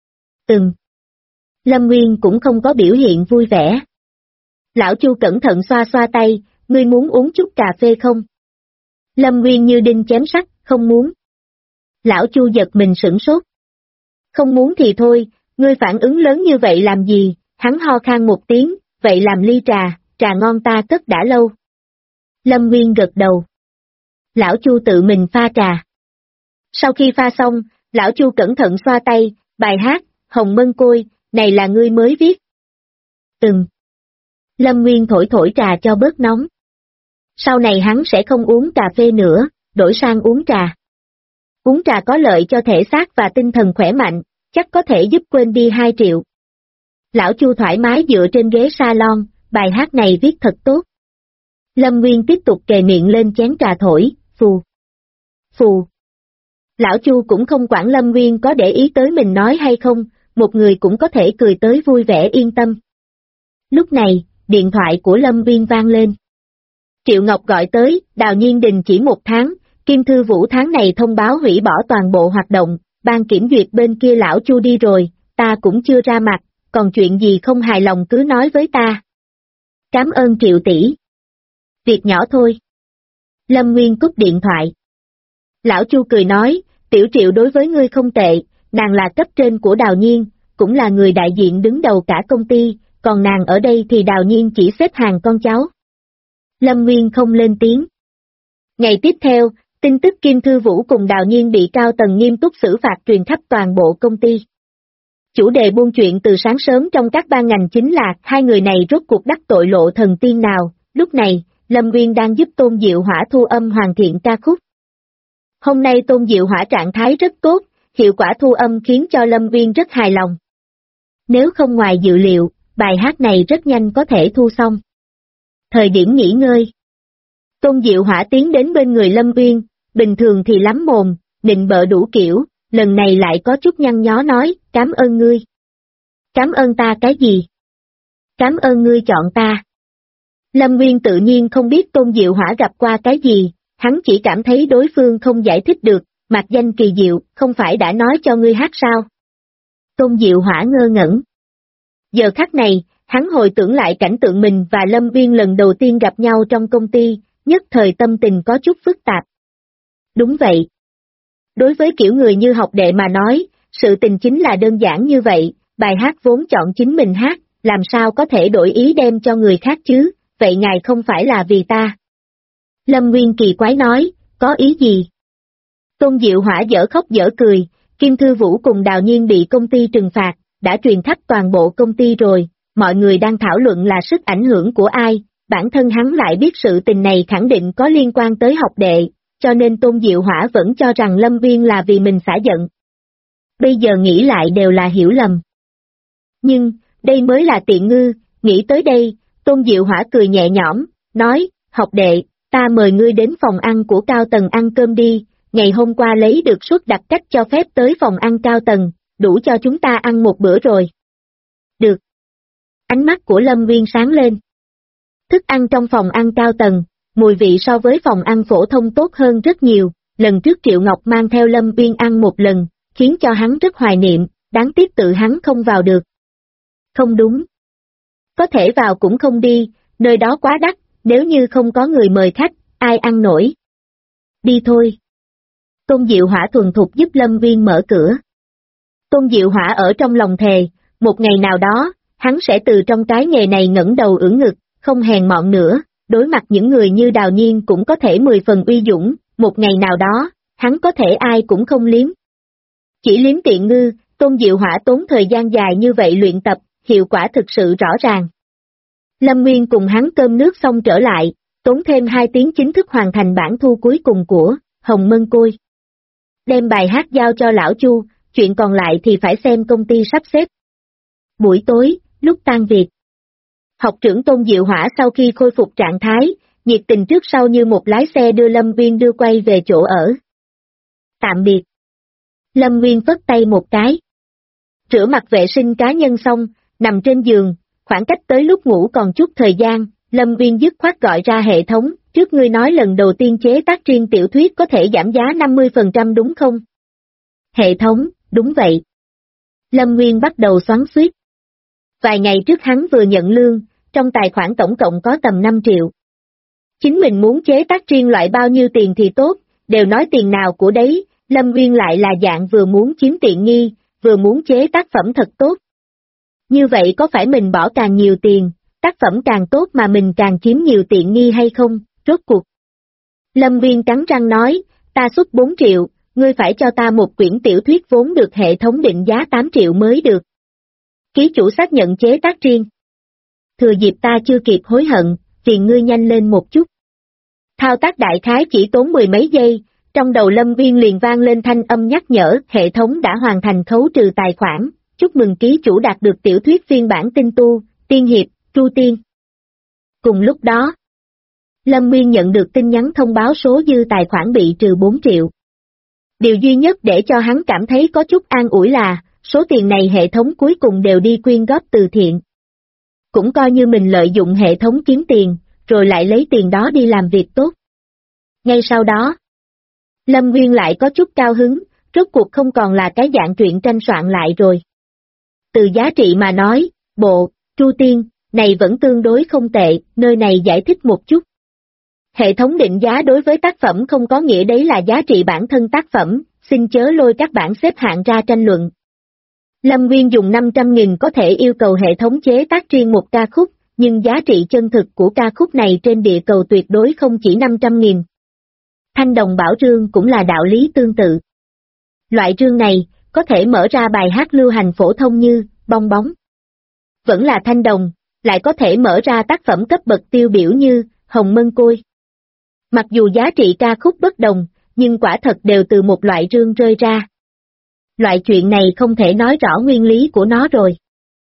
Lâm Nguyên cũng không có biểu hiện vui vẻ. Lão Chu cẩn thận xoa xoa tay, ngươi muốn uống chút cà phê không? Lâm Nguyên như đinh chém sắt, không muốn. Lão Chu giật mình sửng sốt. Không muốn thì thôi, ngươi phản ứng lớn như vậy làm gì? Hắn ho khan một tiếng, vậy làm ly trà, trà ngon ta cất đã lâu. Lâm Nguyên gật đầu. Lão Chu tự mình pha trà. Sau khi pha xong, lão Chu cẩn thận xoa tay, bài hát, Hồng Mân Côi, này là ngươi mới viết. Lâm Nguyên thổi thổi trà cho bớt nóng. Sau này hắn sẽ không uống cà phê nữa, đổi sang uống trà. Uống trà có lợi cho thể xác và tinh thần khỏe mạnh, chắc có thể giúp quên đi 2 triệu. Lão Chu thoải mái dựa trên ghế salon, bài hát này viết thật tốt. Lâm Nguyên tiếp tục kề miệng lên chén trà thổi, phù. Phù. Lão Chu cũng không quản Lâm Nguyên có để ý tới mình nói hay không, một người cũng có thể cười tới vui vẻ yên tâm. Lúc này, điện thoại của Lâm Nguyên vang lên. Triệu Ngọc gọi tới, Đào Nhiên đình chỉ 1 tháng, Kim Thư Vũ tháng này thông báo hủy bỏ toàn bộ hoạt động, ban kiểm duyệt bên kia lão Chu đi rồi, ta cũng chưa ra mặt, còn chuyện gì không hài lòng cứ nói với ta. Cảm ơn Triệu tỷ. Việc nhỏ thôi. Lâm Nguyên cúp điện thoại. Lão Chu cười nói, Tiểu Triệu đối với ngươi không tệ, nàng là cấp trên của Đào Nhiên, cũng là người đại diện đứng đầu cả công ty, còn nàng ở đây thì Đào Nhiên chỉ xếp hàng con cháu. Lâm Nguyên không lên tiếng. Ngày tiếp theo, tin tức Kim Thư Vũ cùng Đào Nhiên bị cao tầng nghiêm túc xử phạt truyền khắp toàn bộ công ty. Chủ đề buôn chuyện từ sáng sớm trong các ban ngành chính là 2 người này rốt cuộc đắc tội lộ thần tiên nào, lúc này, Lâm Nguyên đang giúp Tôn Diệu Hỏa thu âm hoàn thiện ca khúc. Hôm nay Tôn Diệu Hỏa trạng thái rất tốt, hiệu quả thu âm khiến cho Lâm Nguyên rất hài lòng. Nếu không ngoài dự liệu, bài hát này rất nhanh có thể thu xong. Thời điểm nghỉ ngơi. Tôn Diệu Hỏa tiến đến bên người Lâm Nguyên, bình thường thì lắm mồm, nịnh bợ đủ kiểu, lần này lại có chút nhăn nhó nói, cảm ơn ngươi. Cảm ơn ta cái gì? Cảm ơn ngươi chọn ta. Lâm Nguyên tự nhiên không biết Tôn Diệu Hỏa gặp qua cái gì, hắn chỉ cảm thấy đối phương không giải thích được, mạc danh kỳ diệu, không phải đã nói cho ngươi hát sao? Tôn Diệu Hỏa ngơ ngẩn. Giờ khắc này, hắn hồi tưởng lại cảnh tượng mình và Lâm Nguyên lần đầu tiên gặp nhau trong công ty, nhất thời tâm tình có chút phức tạp. Đúng vậy. Đối với kiểu người như học đệ mà nói, sự tình chính là đơn giản như vậy, bài hát vốn chọn chính mình hát, làm sao có thể đổi ý đem cho người khác chứ, vậy ngài không phải là vì ta. Lâm Nguyên kỳ quái nói, có ý gì? Tôn Diệu Hỏa dở khóc dở cười, Kim Thư Vũ cùng Đào Nhiên bị công ty trừng phạt, đã truyền khắp toàn bộ công ty rồi, mọi người đang thảo luận là sức ảnh hưởng của ai, bản thân hắn lại biết sự tình này khẳng định có liên quan tới học đệ, cho nên Tôn Diệu Hỏa vẫn cho rằng Lâm Nguyên là vì mình xả giận. Bây giờ nghĩ lại đều là hiểu lầm. Nhưng, đây mới là tiện ngư, nghĩ tới đây, Tôn Diệu Hỏa cười nhẹ nhõm, nói, học đệ, ta mời ngươi đến phòng ăn của cao tầng ăn cơm đi, ngày hôm qua lấy được suất đặc cách cho phép tới phòng ăn cao tầng, đủ cho chúng ta ăn một bữa rồi. Được. Ánh mắt của Lâm Nguyên sáng lên. Thức ăn trong phòng ăn cao tầng, mùi vị so với phòng ăn phổ thông tốt hơn rất nhiều, lần trước Triệu Ngọc mang theo Lâm Nguyên ăn một lần, khiến cho hắn rất hoài niệm, đáng tiếc tự hắn không vào được. Không đúng. Có thể vào cũng không đi, nơi đó quá đắt, nếu như không có người mời khách, ai ăn nổi. Đi thôi. Tôn Diệu Hỏa thuần thục giúp Lâm Nguyên mở cửa. Tôn Diệu Hỏa ở trong lòng thề, một ngày nào đó, hắn sẽ từ trong cái nghề này ngẩng đầu ưỡn ngực, không hèn mọn nữa, đối mặt những người như Đào Nhiên cũng có thể 10 phần uy dũng, một ngày nào đó, hắn có thể ai cũng không liếm. Chỉ liếm tiện ngư, Tôn Diệu Hỏa tốn thời gian dài như vậy luyện tập, hiệu quả thực sự rõ ràng. Lâm Nguyên cùng hắn cơm nước xong trở lại, tốn thêm 2 tiếng chính thức hoàn thành bản thu cuối cùng của Hồng Mân Côi. Đem bài hát giao cho lão Chu, chuyện còn lại thì phải xem công ty sắp xếp. Buổi tối, lúc tan việc. Học trưởng Tôn Diệu Hỏa sau khi khôi phục trạng thái, nhiệt tình trước sau như một lái xe đưa Lâm Nguyên đưa quay về chỗ ở. Tạm biệt. Lâm Nguyên phất tay một cái. Rửa mặt vệ sinh cá nhân xong, nằm trên giường, khoảng cách tới lúc ngủ còn chút thời gian, Lâm Nguyên dứt khoát gọi ra hệ thống, trước ngươi nói lần đầu tiên chế tác riêng tiểu thuyết có thể giảm giá 50% đúng không? Hệ thống, đúng vậy. Lâm Nguyên bắt đầu xoắn xuýt. Vài ngày trước hắn vừa nhận lương, trong tài khoản tổng cộng có tầm 5 triệu. Chính mình muốn chế tác riêng loại bao nhiêu tiền thì tốt, đều nói tiền nào của đấy, Lâm Nguyên lại là dạng vừa muốn chiếm tiện nghi, vừa muốn chế tác phẩm thật tốt. Như vậy có phải mình bỏ càng nhiều tiền, tác phẩm càng tốt mà mình càng chiếm nhiều tiện nghi hay không, rốt cuộc? Lâm Nguyên cắn răng nói, ta xuất 4 triệu, ngươi phải cho ta một quyển tiểu thuyết vốn được hệ thống định giá 8 triệu mới được. Ký chủ xác nhận chế tác riêng. Thừa dịp ta chưa kịp hối hận, phiền ngươi nhanh lên một chút. Thao tác đại khái chỉ tốn 10 mấy giây, trong đầu Lâm Nguyên liền vang lên thanh âm nhắc nhở, hệ thống đã hoàn thành khấu trừ tài khoản, chúc mừng ký chủ đạt được tiểu thuyết phiên bản tinh tu, tiên hiệp, tru tiên. Cùng lúc đó, Lâm Nguyên nhận được tin nhắn thông báo số dư tài khoản bị trừ 4 triệu. Điều duy nhất để cho hắn cảm thấy có chút an ủi là, số tiền này hệ thống cuối cùng đều đi quyên góp từ thiện. Cũng coi như mình lợi dụng hệ thống kiếm tiền, rồi lại lấy tiền đó đi làm việc tốt. Ngay sau đó, Lâm Nguyên lại có chút cao hứng, rốt cuộc không còn là cái dạng truyện tranh soạn lại rồi. Từ giá trị mà nói, bộ, Tru Tiên, này vẫn tương đối không tệ, nơi này giải thích một chút. Hệ thống định giá đối với tác phẩm không có nghĩa đấy là giá trị bản thân tác phẩm, xin chớ lôi các bản xếp hạng ra tranh luận. Lâm Nguyên dùng 500.000 có thể yêu cầu hệ thống chế tác riêng một ca khúc, nhưng giá trị chân thực của ca khúc này trên địa cầu tuyệt đối không chỉ 500.000. Thanh đồng bảo rương cũng là đạo lý tương tự. Loại rương này, có thể mở ra bài hát lưu hành phổ thông như, bong bóng. Vẫn là thanh đồng, lại có thể mở ra tác phẩm cấp bậc tiêu biểu như, hồng mân côi. Mặc dù giá trị ca khúc bất đồng, nhưng quả thật đều từ một loại rương rơi ra. Loại chuyện này không thể nói rõ nguyên lý của nó rồi.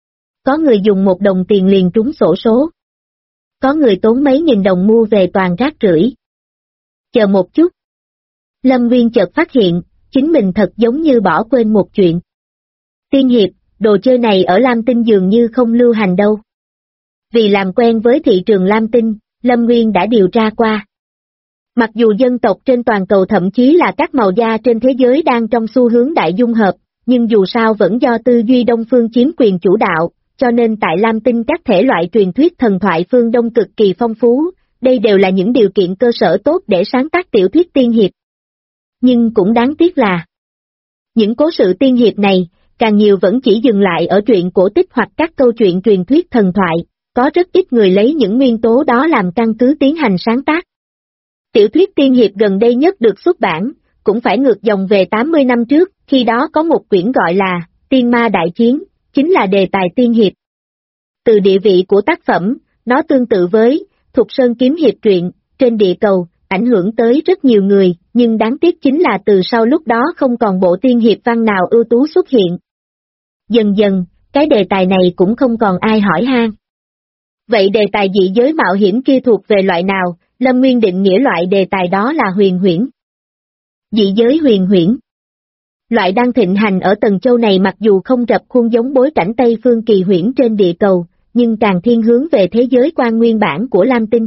Có người dùng 1 đồng tiền liền trúng xổ số. Có người tốn mấy nghìn đồng mua về toàn rác rưởi. Chờ một chút. Lâm Nguyên chợt phát hiện, chính mình thật giống như bỏ quên một chuyện. Tiên hiệp, đồ chơi này ở Lam Tinh dường như không lưu hành đâu. Vì làm quen với thị trường Lam Tinh, Lâm Nguyên đã điều tra qua. Mặc dù dân tộc trên toàn cầu thậm chí là các màu da trên thế giới đang trong xu hướng đại dung hợp, nhưng dù sao vẫn do tư duy Đông phương chiếm quyền chủ đạo, cho nên tại Lam Tinh các thể loại truyền thuyết thần thoại phương Đông cực kỳ phong phú, đây đều là những điều kiện cơ sở tốt để sáng tác tiểu thuyết tiên hiệp. Nhưng cũng đáng tiếc là, những cố sự tiên hiệp này, càng nhiều vẫn chỉ dừng lại ở truyện cổ tích hoặc các câu chuyện truyền thuyết thần thoại, có rất ít người lấy những nguyên tố đó làm căn cứ tiến hành sáng tác. Tiểu thuyết tiên hiệp gần đây nhất được xuất bản, cũng phải ngược dòng về 80 năm trước, khi đó có một quyển gọi là Tiên Ma Đại Chiến, chính là đề tài tiên hiệp. Từ địa vị của tác phẩm, nó tương tự với Thục Sơn Kiếm Hiệp truyện, trên địa cầu, ảnh hưởng tới rất nhiều người, nhưng đáng tiếc chính là từ sau lúc đó không còn bộ tiên hiệp văn nào ưu tú xuất hiện. Dần dần, cái đề tài này cũng không còn ai hỏi han. Vậy đề tài dị giới mạo hiểm kia thuộc về loại nào? Lâm Nguyên định nghĩa loại đề tài đó là huyền huyễn. Dị giới huyền huyễn. Loại đang thịnh hành ở Tần Châu này mặc dù không rập khuôn giống bối cảnh Tây phương kỳ huyễn trên địa cầu, nhưng càng thiên hướng về thế giới quan nguyên bản của Lam Tinh.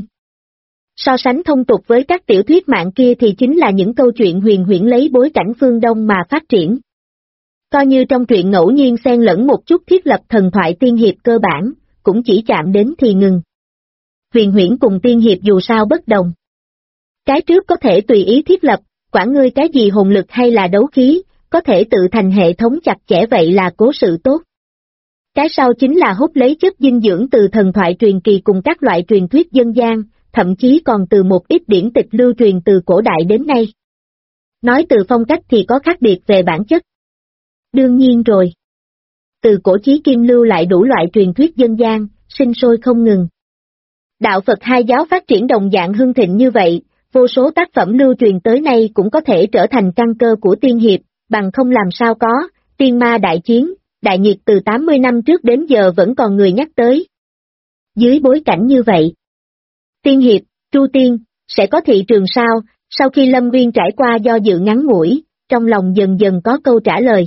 So sánh thông tục với các tiểu thuyết mạng kia thì chính là những câu chuyện huyền huyễn lấy bối cảnh phương Đông mà phát triển. Coi như trong truyện ngẫu nhiên xen lẫn một chút thiết lập thần thoại tiên hiệp cơ bản, cũng chỉ chạm đến thì ngừng. Huyền huyễn cùng tiên hiệp dù sao bất đồng. Cái trước có thể tùy ý thiết lập, quản ngươi cái gì hồn lực hay là đấu khí, có thể tự thành hệ thống chặt chẽ vậy là cố sự tốt. Cái sau chính là hút lấy chất dinh dưỡng từ thần thoại truyền kỳ cùng các loại truyền thuyết dân gian, thậm chí còn từ một ít điển tịch lưu truyền từ cổ đại đến nay. Nói từ phong cách thì có khác biệt về bản chất. Đương nhiên rồi. Từ cổ chí kim lưu lại đủ loại truyền thuyết dân gian, sinh sôi không ngừng. Đạo Phật hai giáo phát triển đồng dạng hưng thịnh như vậy, vô số tác phẩm lưu truyền tới nay cũng có thể trở thành căn cơ của tiên hiệp, bằng không làm sao có, tiên ma đại chiến, đại nhiệt từ 80 năm trước đến giờ vẫn còn người nhắc tới. Dưới bối cảnh như vậy, tiên hiệp, Tru Tiên, sẽ có thị trường sao? Sau khi Lâm Nguyên trải qua do dự ngắn ngủi, trong lòng dần dần có câu trả lời.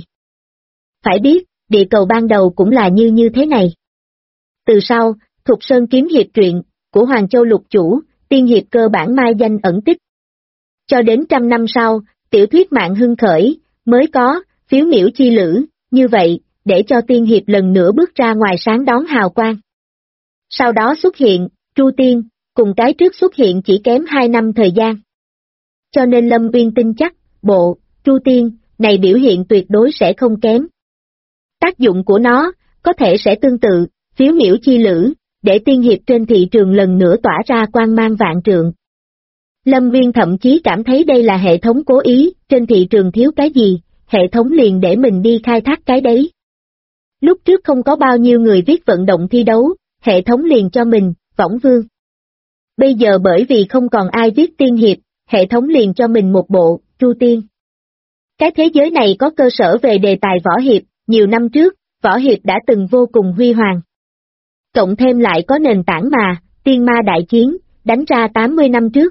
Phải biết, địa cầu ban đầu cũng là như thế này. Từ sau, Thục Sơn kiếm hiệp truyện, của Hoàng Châu Lục Chủ, tiên hiệp cơ bản mai danh ẩn tích. Cho đến 100 năm sau, tiểu thuyết mạng hưng khởi, mới có, phiếu miểu chi lữ, như vậy, để cho tiên hiệp lần nữa bước ra ngoài sáng đón hào quang. Sau đó xuất hiện, Tru Tiên, cùng cái trước xuất hiện chỉ kém 2 năm thời gian. Cho nên Lâm Uyên tin chắc, bộ, Tru Tiên, này biểu hiện tuyệt đối sẽ không kém. Tác dụng của nó, có thể sẽ tương tự, phiếu miểu chi lữ, để tiên hiệp trên thị trường lần nữa tỏa ra quang mang vạn trượng. Lâm Nguyên thậm chí cảm thấy đây là hệ thống cố ý, trên thị trường thiếu cái gì, hệ thống liền để mình đi khai thác cái đấy. Lúc trước không có bao nhiêu người viết vận động thi đấu, hệ thống liền cho mình, Võng Vương. Bây giờ bởi vì không còn ai viết tiên hiệp, hệ thống liền cho mình một bộ, Tru Tiên. Cái thế giới này có cơ sở về đề tài võ hiệp, nhiều năm trước, võ hiệp đã từng vô cùng huy hoàng. Cộng thêm lại có nền tảng mà, tiên ma đại chiến, đánh ra 80 năm trước.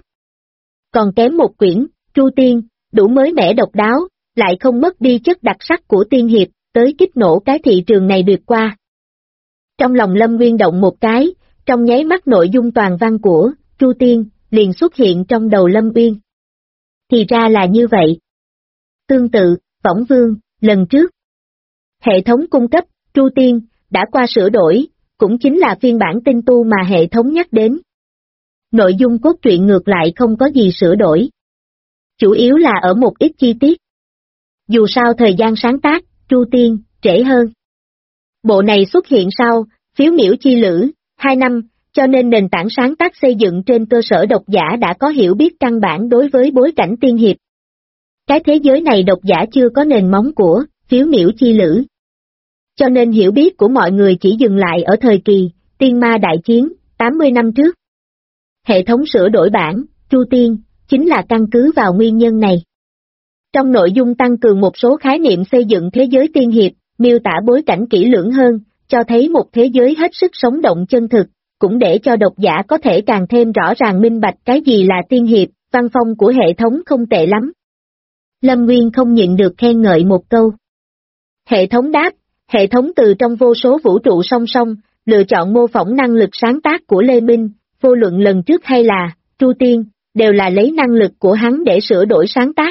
Còn kém một quyển, Tru Tiên, đủ mới mẻ độc đáo, lại không mất đi chất đặc sắc của tiên hiệp, tới kích nổ cái thị trường này được qua. Trong lòng Lâm Nguyên động một cái, trong nháy mắt nội dung toàn văn của Tru Tiên liền xuất hiện trong đầu Lâm Uyên. Thì ra là như vậy. Tương tự, Võng Vương, lần trước. Hệ thống cung cấp, Tru Tiên, đã qua sửa đổi, cũng chính là phiên bản tinh tu mà hệ thống nhắc đến. Nội dung cốt truyện ngược lại không có gì sửa đổi. Chủ yếu là ở một ít chi tiết. Dù sao thời gian sáng tác, Tru Tiên, trễ hơn. Bộ này xuất hiện sau, phiếu miểu chi lữ, 2 năm, cho nên nền tảng sáng tác xây dựng trên cơ sở độc giả đã có hiểu biết căn bản đối với bối cảnh tiên hiệp. Cái thế giới này độc giả chưa có nền móng của, phiếu miểu chi lữ. Cho nên hiểu biết của mọi người chỉ dừng lại ở thời kỳ, tiên ma đại chiến, 80 năm trước. Hệ thống sửa đổi bản, Tru Tiên, chính là căn cứ vào nguyên nhân này. Trong nội dung tăng cường một số khái niệm xây dựng thế giới tiên hiệp, miêu tả bối cảnh kỹ lưỡng hơn, cho thấy một thế giới hết sức sống động chân thực, cũng để cho độc giả có thể càng thêm rõ ràng minh bạch cái gì là tiên hiệp, văn phong của hệ thống không tệ lắm. Lâm Nguyên không nhịn được khen ngợi một câu. Hệ thống đáp, hệ thống từ trong vô số vũ trụ song song, lựa chọn mô phỏng năng lực sáng tác của Lê Minh, vô luận lần trước hay là Tru Tiên, đều là lấy năng lực của hắn để sửa đổi sáng tác.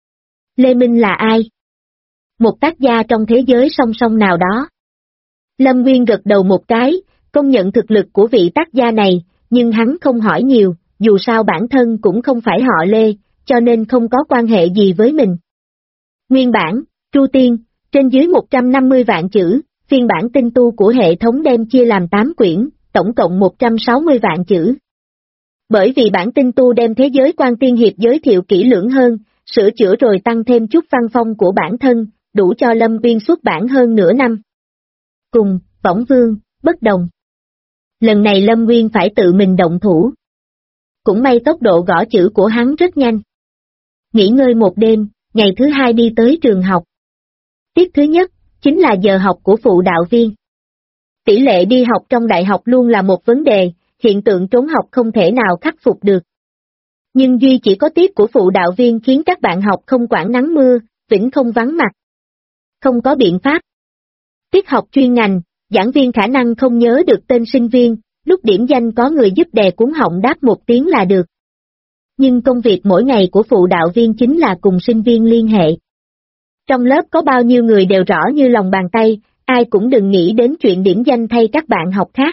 Lê Minh là ai? Một tác gia trong thế giới song song nào đó. Lâm Nguyên gật đầu một cái, công nhận thực lực của vị tác gia này, nhưng hắn không hỏi nhiều, dù sao bản thân cũng không phải họ Lê, cho nên không có quan hệ gì với mình. Nguyên bản, Tru Tiên, trên dưới 150 vạn chữ, phiên bản tinh tu của hệ thống đem chia làm 8 quyển, tổng cộng 160 vạn chữ. Bởi vì bản tinh tu đem thế giới quan tiên hiệp giới thiệu kỹ lưỡng hơn, sửa chữa rồi tăng thêm chút văn phong của bản thân, đủ cho Lâm Uyên xuất bản hơn nửa năm. Cùng, Võng Vương, bất đồng. Lần này Lâm Uyên phải tự mình động thủ. Cũng may tốc độ gõ chữ của hắn rất nhanh. Nghỉ ngơi một đêm, ngày thứ hai đi tới trường học. Tiết thứ nhất, chính là giờ học của phụ đạo viên. Tỷ lệ đi học trong đại học luôn là một vấn đề, hiện tượng trốn học không thể nào khắc phục được. Nhưng duy chỉ có tiết của phụ đạo viên khiến các bạn học không quản nắng mưa, vĩnh không vắng mặt. Không có biện pháp. Tiết học chuyên ngành, giảng viên khả năng không nhớ được tên sinh viên, lúc điểm danh có người giúp đè cuốn họng đáp một tiếng là được. Nhưng công việc mỗi ngày của phụ đạo viên chính là cùng sinh viên liên hệ. Trong lớp có bao nhiêu người đều rõ như lòng bàn tay, ai cũng đừng nghĩ đến chuyện điểm danh thay các bạn học khác.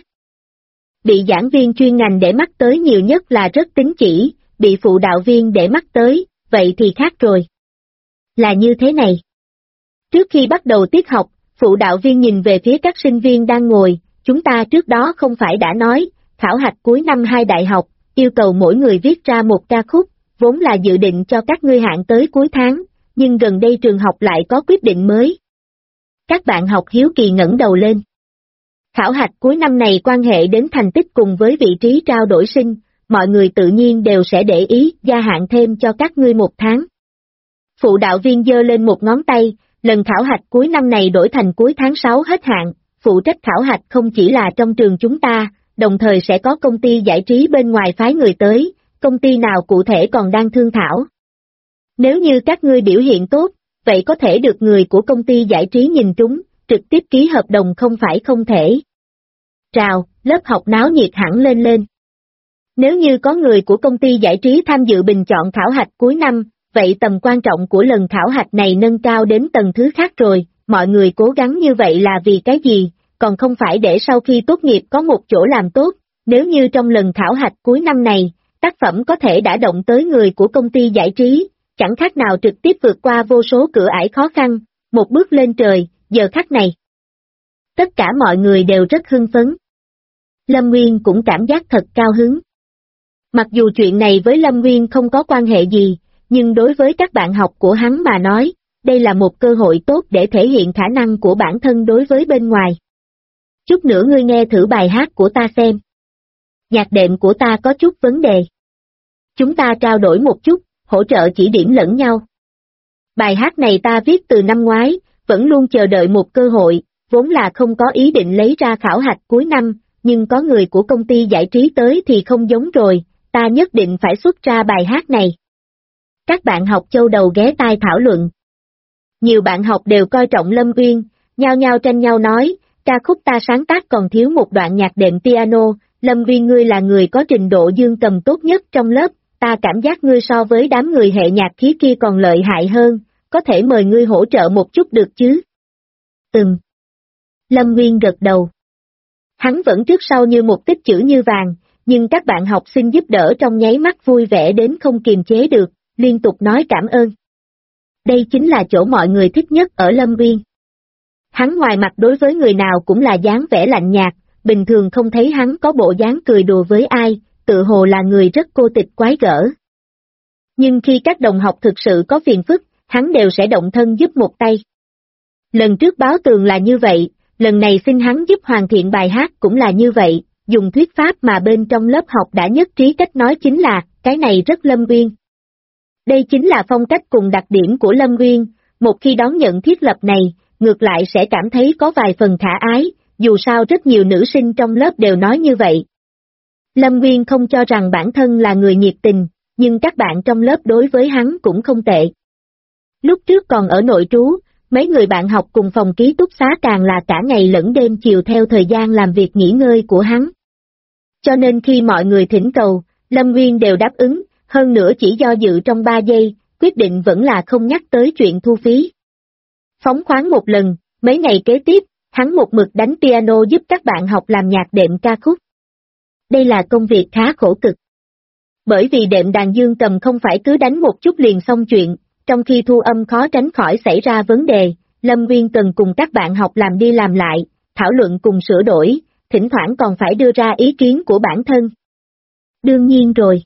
Bị giảng viên chuyên ngành để mắt tới nhiều nhất là rất tín chỉ, bị phụ đạo viên để mắt tới, vậy thì khác rồi. Là như thế này. Trước khi bắt đầu tiết học, phụ đạo viên nhìn về phía các sinh viên đang ngồi, chúng ta trước đó không phải đã nói, khảo hạch cuối năm 2 đại học, yêu cầu mỗi người viết ra một ca khúc, vốn là dự định cho các ngươi hạn tới cuối tháng, nhưng gần đây trường học lại có quyết định mới. Các bạn học hiếu kỳ ngẩng đầu lên. Khảo hạch cuối năm này quan hệ đến thành tích cùng với vị trí trao đổi sinh, mọi người tự nhiên đều sẽ để ý gia hạn thêm cho các ngươi 1 tháng. Phụ đạo viên giơ lên một ngón tay, lần khảo hạch cuối năm này đổi thành cuối tháng 6 hết hạn, phụ trách khảo hạch không chỉ là trong trường chúng ta, đồng thời sẽ có công ty giải trí bên ngoài phái người tới, công ty nào cụ thể còn đang thương thảo. Nếu như các ngươi biểu hiện tốt, vậy có thể được người của công ty giải trí nhìn trúng, trực tiếp ký hợp đồng không phải không thể. Rào, lớp học náo nhiệt hẳn lên lên. Nếu như có người của công ty giải trí tham dự bình chọn khảo hạch cuối năm, vậy tầm quan trọng của lần khảo hạch này nâng cao đến tầng thứ khác rồi, mọi người cố gắng như vậy là vì cái gì, còn không phải để sau khi tốt nghiệp có một chỗ làm tốt, nếu như trong lần khảo hạch cuối năm này, tác phẩm có thể đã động tới người của công ty giải trí, chẳng khác nào trực tiếp vượt qua vô số cửa ải khó khăn, một bước lên trời, giờ khắc này. Tất cả mọi người đều rất hưng phấn. Lâm Nguyên cũng cảm giác thật cao hứng. Mặc dù chuyện này với Lâm Nguyên không có quan hệ gì, nhưng đối với các bạn học của hắn mà nói, đây là một cơ hội tốt để thể hiện khả năng của bản thân đối với bên ngoài. Chút nữa ngươi nghe thử bài hát của ta xem. Nhạc đệm của ta có chút vấn đề. Chúng ta trao đổi một chút, hỗ trợ chỉ điểm lẫn nhau. Bài hát này ta viết từ năm ngoái, vẫn luôn chờ đợi một cơ hội, vốn là không có ý định lấy ra khảo hạch cuối năm, nhưng có người của công ty giải trí tới thì không giống rồi, ta nhất định phải xuất ra bài hát này. Các bạn học châu đầu ghé tai thảo luận. Nhiều bạn học đều coi trọng Lâm Uyên, nhao nhao tranh nhau nói, ca khúc ta sáng tác còn thiếu một đoạn nhạc đệm piano, Lâm Uyên ngươi là người có trình độ dương cầm tốt nhất trong lớp, ta cảm giác ngươi so với đám người hệ nhạc khí kia còn lợi hại hơn, có thể mời ngươi hỗ trợ một chút được chứ? Lâm Nguyên gật đầu. Hắn vẫn trước sau như một tích chữ như vàng, nhưng các bạn học xin giúp đỡ trong nháy mắt vui vẻ đến không kiềm chế được, liên tục nói cảm ơn. Đây chính là chỗ mọi người thích nhất ở Lâm Nguyên. Hắn ngoài mặt đối với người nào cũng là dáng vẻ lạnh nhạt, bình thường không thấy hắn có bộ dáng cười đùa với ai, tự hồ là người rất cô tịch quái gở. Nhưng khi các đồng học thực sự có phiền phức, hắn đều sẽ động thân giúp một tay. Lần trước báo tường là như vậy, lần này xin hắn giúp hoàn thiện bài hát cũng là như vậy, dùng thuyết pháp mà bên trong lớp học đã nhất trí cách nói chính là, cái này rất Lâm Nguyên. Đây chính là phong cách cùng đặc điểm của Lâm Nguyên, một khi đón nhận thiết lập này, ngược lại sẽ cảm thấy có vài phần khả ái, dù sao rất nhiều nữ sinh trong lớp đều nói như vậy. Lâm Nguyên không cho rằng bản thân là người nhiệt tình, nhưng các bạn trong lớp đối với hắn cũng không tệ. Lúc trước còn ở nội trú, mấy người bạn học cùng phòng ký túc xá càng là cả ngày lẫn đêm chiều theo thời gian làm việc nghỉ ngơi của hắn. Cho nên khi mọi người thỉnh cầu, Lâm Nguyên đều đáp ứng, hơn nữa chỉ do dự trong 3 giây, quyết định vẫn là không nhắc tới chuyện thu phí. Phóng khoáng một lần, mấy ngày kế tiếp, hắn một mực đánh piano giúp các bạn học làm nhạc đệm ca khúc. Đây là công việc khá khổ cực. Bởi vì đệm đàn dương cầm không phải cứ đánh một chút liền xong chuyện, trong khi thu âm khó tránh khỏi xảy ra vấn đề, Lâm Nguyên cần cùng các bạn học làm đi làm lại, thảo luận cùng sửa đổi, thỉnh thoảng còn phải đưa ra ý kiến của bản thân. Đương nhiên rồi.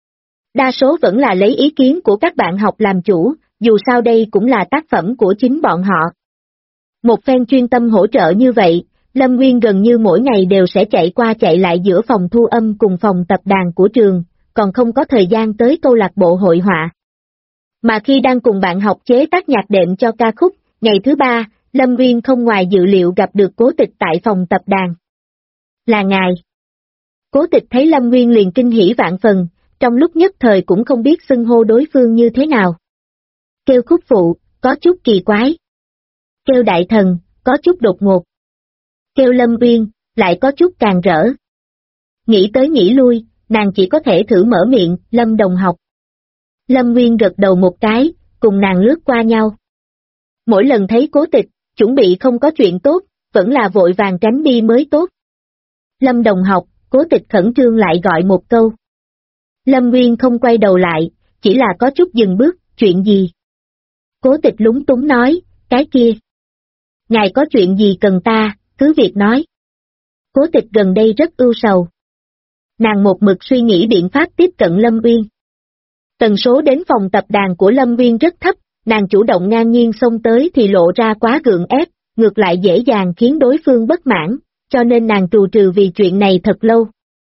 Đa số vẫn là lấy ý kiến của các bạn học làm chủ, dù sao đây cũng là tác phẩm của chính bọn họ. Một phen chuyên tâm hỗ trợ như vậy, Lâm Nguyên gần như mỗi ngày đều sẽ chạy qua chạy lại giữa phòng thu âm cùng phòng tập đàn của trường, còn không có thời gian tới câu lạc bộ hội họa. Mà khi đang cùng bạn học chế tác nhạc đệm cho ca khúc, ngày thứ 3, Lâm Nguyên không ngoài dự liệu gặp được Cố Tịch tại phòng tập đàn. Là ngài. Cố Tịch thấy Lâm Nguyên liền kinh hỉ vạn phần, trong lúc nhất thời cũng không biết xưng hô đối phương như thế nào. Kêu khúc phụ, có chút kỳ quái. Kêu đại thần, có chút đột ngột. Kêu Lâm Nguyên, lại có chút càng rỡ. Nghĩ tới nghĩ lui, nàng chỉ có thể thử mở miệng, Lâm đồng học. Lâm Nguyên gật đầu một cái, cùng nàng lướt qua nhau. Mỗi lần thấy Cố Tịch, chuẩn bị không có chuyện tốt, vẫn là vội vàng tránh đi mới tốt. Lâm đồng học, Cố Tịch khẩn trương lại gọi một câu. Lâm Nguyên không quay đầu lại, chỉ là có chút dừng bước, chuyện gì? Cố Tịch lúng túng nói, cái kia. Ngài có chuyện gì cần ta, cứ việc nói. Cố Tịch gần đây rất ưu sầu. Nàng một mực suy nghĩ biện pháp tiếp cận Lâm Nguyên. Tần số đến phòng tập đàn của Lâm Nguyên rất thấp, nàng chủ động ngang nhiên xông tới thì lộ ra quá gượng ép, ngược lại dễ dàng khiến đối phương bất mãn, cho nên nàng trù trừ vì chuyện này thật lâu.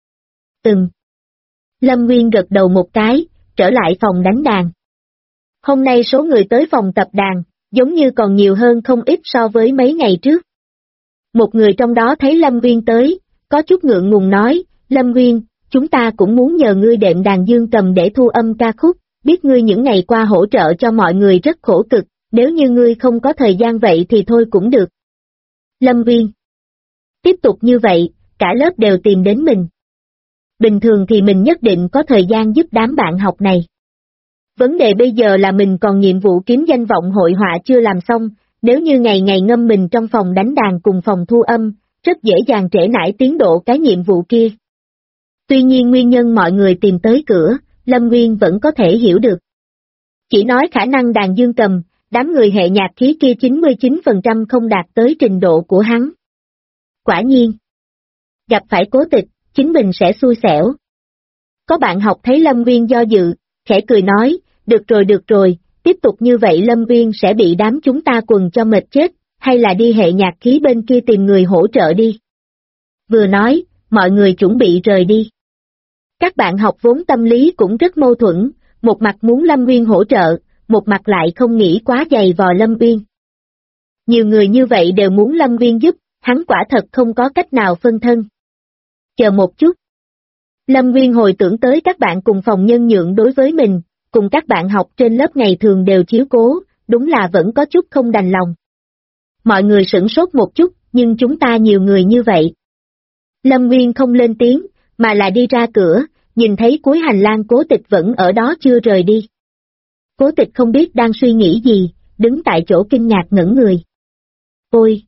Lâm Nguyên gật đầu một cái, trở lại phòng đánh đàn. Hôm nay số người tới phòng tập đàn, giống như còn nhiều hơn không ít so với mấy ngày trước. Một người trong đó thấy Lâm Nguyên tới, Có chút ngượng ngùng nói, Lâm Nguyên, chúng ta cũng muốn nhờ ngươi đệm đàn dương cầm để thu âm ca khúc, biết ngươi những ngày qua hỗ trợ cho mọi người rất khổ cực, nếu như ngươi không có thời gian vậy thì thôi cũng được. Lâm Nguyên. Tiếp tục như vậy, cả lớp đều tìm đến mình. Bình thường thì mình nhất định có thời gian giúp đám bạn học này. Vấn đề bây giờ là mình còn nhiệm vụ kiếm danh vọng hội họa chưa làm xong, nếu như ngày ngày ngâm mình trong phòng đánh đàn cùng phòng thu âm, rất dễ dàng trễ nải tiến độ cái nhiệm vụ kia. Tuy nhiên nguyên nhân mọi người tìm tới cửa, Lâm Nguyên vẫn có thể hiểu được. Chỉ nói khả năng đàn dương cầm, đám người hệ nhạc khí kia 99% không đạt tới trình độ của hắn. Quả nhiên, gặp phải Cố Tịch, chính mình sẽ xui xẻo. Có bạn học thấy Lâm Nguyên do dự, khẽ cười nói, được rồi, tiếp tục như vậy Lâm Nguyên sẽ bị đám chúng ta quần cho mệt chết, hay là đi hệ nhạc khí bên kia tìm người hỗ trợ đi. Vừa nói, mọi người chuẩn bị rời đi. Các bạn học vốn tâm lý cũng rất mâu thuẫn, một mặt muốn Lâm Nguyên hỗ trợ, một mặt lại không nghĩ quá dày vò Lâm Nguyên. Nhiều người như vậy đều muốn Lâm Nguyên giúp, hắn quả thật không có cách nào phân thân. Chờ một chút. Lâm Nguyên hồi tưởng tới các bạn cùng phòng nhân nhượng đối với mình, cùng các bạn học trên lớp ngày thường đều chiếu cố, đúng là vẫn có chút không đành lòng. Mọi người sửng sốt một chút, nhưng chúng ta nhiều người như vậy. Lâm Nguyên không lên tiếng, mà là đi ra cửa, nhìn thấy cuối hành lang Cố Tịch vẫn ở đó chưa rời đi. Cố Tịch không biết đang suy nghĩ gì, đứng tại chỗ kinh ngạc ngẩn người. Ôi!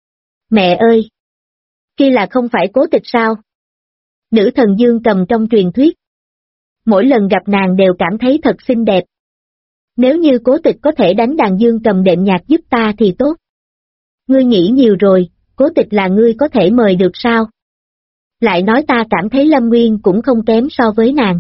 Mẹ ơi! Kia là không phải Cố Tịch sao? Nữ thần dương cầm trong truyền thuyết. Mỗi lần gặp nàng đều cảm thấy thật xinh đẹp. Nếu như Cố Tịch có thể đánh đàn dương cầm đệm nhạc giúp ta thì tốt. Ngươi nghĩ nhiều rồi, Cố Tịch là ngươi có thể mời được sao? Lại nói ta cảm thấy Lâm Nguyên cũng không kém so với nàng.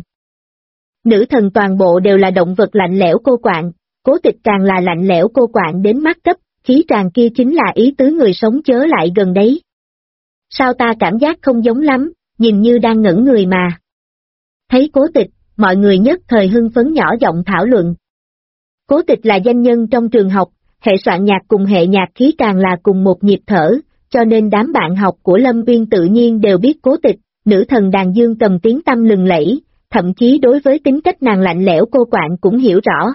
Nữ thần toàn bộ đều là động vật lạnh lẽo cô quạng, Cố Tịch càng là lạnh lẽo cô quạng đến mắt cấp, khí tràng kia chính là ý tứ người sống chớ lại gần đấy. Sao ta cảm giác không giống lắm, nhìn như đang ngẩn người mà. Thấy Cố Tịch, mọi người nhất thời hưng phấn nhỏ giọng thảo luận. Cố Tịch là danh nhân trong trường học, hệ soạn nhạc cùng hệ nhạc khí càng là cùng một nhịp thở, cho nên đám bạn học của Lâm Nguyên tự nhiên đều biết Cố Tịch, nữ thần đàn dương cầm tiếng tăm lừng lẫy, thậm chí đối với tính cách nàng lạnh lẽo cô quạng cũng hiểu rõ.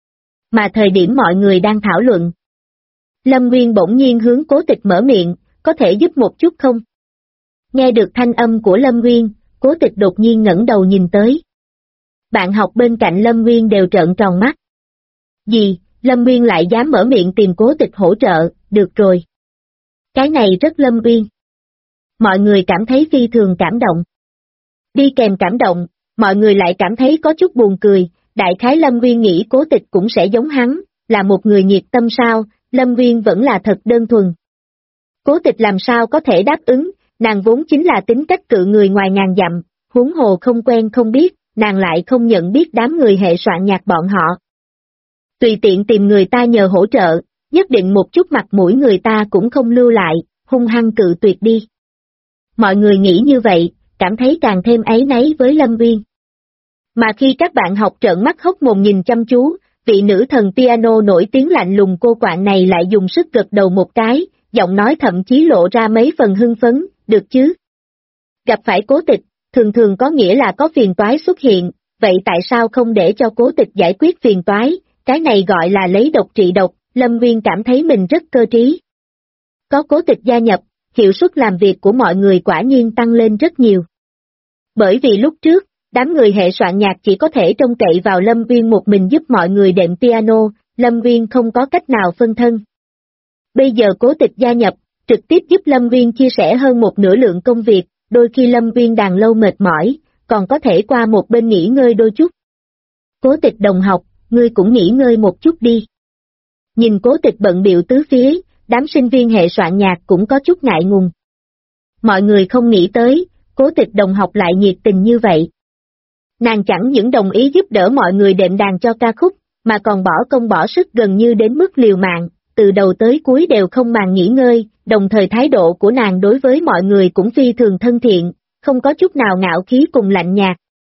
Mà thời điểm mọi người đang thảo luận, Lâm Nguyên bỗng nhiên hướng Cố Tịch mở miệng, có thể giúp một chút không? Nghe được thanh âm của Lâm Nguyên, Cố Tịch đột nhiên ngẩng đầu nhìn tới. Bạn học bên cạnh Lâm Nguyên đều trợn tròn mắt. Gì, Lâm Nguyên lại dám mở miệng tìm Cố Tịch hỗ trợ, được rồi. Cái này rất Lâm Nguyên. Mọi người cảm thấy phi thường cảm động. Đi kèm cảm động, mọi người lại cảm thấy có chút buồn cười, đại khái Lâm Nguyên nghĩ Cố Tịch cũng sẽ giống hắn, là một người nhiệt tâm sao, Lâm Nguyên vẫn là thật đơn thuần. Cố Tịch làm sao có thể đáp ứng, nàng vốn chính là tính cách cự người ngoài ngàn dặm, huống hồ không quen không biết, nàng lại không nhận biết đám người hệ soạn nhạc bọn họ. Tùy tiện tìm người ta nhờ hỗ trợ, nhất định một chút mặt mũi người ta cũng không lưu lại, hung hăng cự tuyệt đi. Mọi người nghĩ như vậy, cảm thấy càng thêm áy náy với Lâm Nguyên. Mà khi các bạn học trợn mắt hốc mồm nhìn chăm chú, vị nữ thần piano nổi tiếng lạnh lùng cô quạng này lại dùng sức gật đầu một cái, giọng nói thậm chí lộ ra mấy phần hưng phấn, được chứ? Gặp phải Cố Tịch, thường thường có nghĩa là có phiền toái xuất hiện, vậy tại sao không để cho Cố Tịch giải quyết phiền toái, cái này gọi là lấy độc trị độc, Lâm Nguyên cảm thấy mình rất cơ trí. Có Cố Tịch gia nhập, hiệu suất làm việc của mọi người quả nhiên tăng lên rất nhiều. Bởi vì lúc trước, đám người hệ soạn nhạc chỉ có thể trông cậy vào Lâm Nguyên một mình giúp mọi người đệm piano, Lâm Nguyên không có cách nào phân thân. Bây giờ Cố Tịch gia nhập, trực tiếp giúp Lâm Nguyên chia sẻ hơn một nửa lượng công việc, đôi khi Lâm Nguyên đàn lâu mệt mỏi, còn có thể qua một bên nghỉ ngơi đôi chút. Cố Tịch đồng học, ngươi cũng nghỉ ngơi một chút đi. Nhìn Cố Tịch bận bịu tứ phía, đám sinh viên hệ soạn nhạc cũng có chút ngại ngùng. Mọi người không nghĩ tới, Cố Tịch đồng học lại nhiệt tình như vậy. Nàng chẳng những đồng ý giúp đỡ mọi người đệm đàn cho ca khúc, mà còn bỏ công bỏ sức gần như đến mức liều mạng, từ đầu tới cuối đều không màng nghỉ ngơi, đồng thời thái độ của nàng đối với mọi người cũng phi thường thân thiện, không có chút nào ngạo khí cùng lạnh nhạt.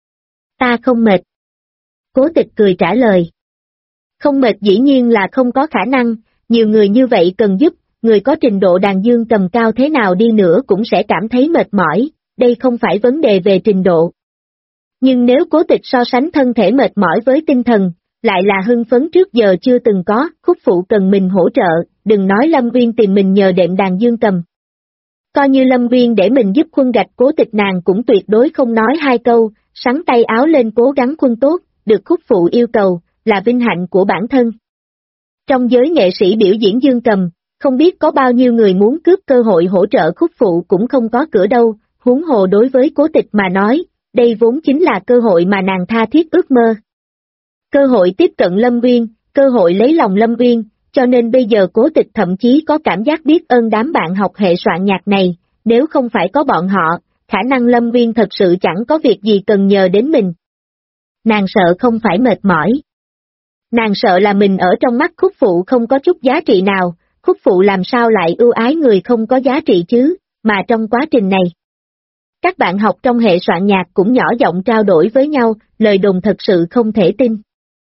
Ta không mệt. Cố Tịch cười trả lời. Không mệt dĩ nhiên là không có khả năng, nhiều người như vậy cần giúp, người có trình độ đàn dương cầm cao thế nào đi nữa cũng sẽ cảm thấy mệt mỏi, đây không phải vấn đề về trình độ. Nhưng nếu Cố Tịch so sánh thân thể mệt mỏi với tinh thần, lại là hưng phấn trước giờ chưa từng có, Khúc Phụ cần mình hỗ trợ, đừng nói Lâm Uyên tìm mình nhờ đệm đàn dương cầm. Coi như Lâm Uyên để mình giúp khuân gạch Cố Tịch nàng cũng tuyệt đối không nói hai câu, sắn tay áo lên cố gắng khuân tốt, được Khúc Phụ yêu cầu, là vinh hạnh của bản thân. Trong giới nghệ sĩ biểu diễn dương cầm, không biết có bao nhiêu người muốn cướp cơ hội hỗ trợ Khúc Phụ cũng không có cửa đâu, huống hồ đối với Cố Tịch mà nói, đây vốn chính là cơ hội mà nàng tha thiết ước mơ. Cơ hội tiếp cận Lâm Uyên, cơ hội lấy lòng Lâm Uyên, cho nên bây giờ Cố Tịch thậm chí có cảm giác biết ơn đám bạn học hệ soạn nhạc này, nếu không phải có bọn họ, khả năng Lâm Uyên thật sự chẳng có việc gì cần nhờ đến mình. Nàng sợ không phải mệt mỏi. Nàng sợ là mình ở trong mắt Khúc Phụ không có chút giá trị nào, Khúc Phụ làm sao lại ưu ái người không có giá trị chứ, mà trong quá trình này. Các bạn học trong hệ soạn nhạc cũng nhỏ giọng trao đổi với nhau, lời đồn thật sự không thể tin.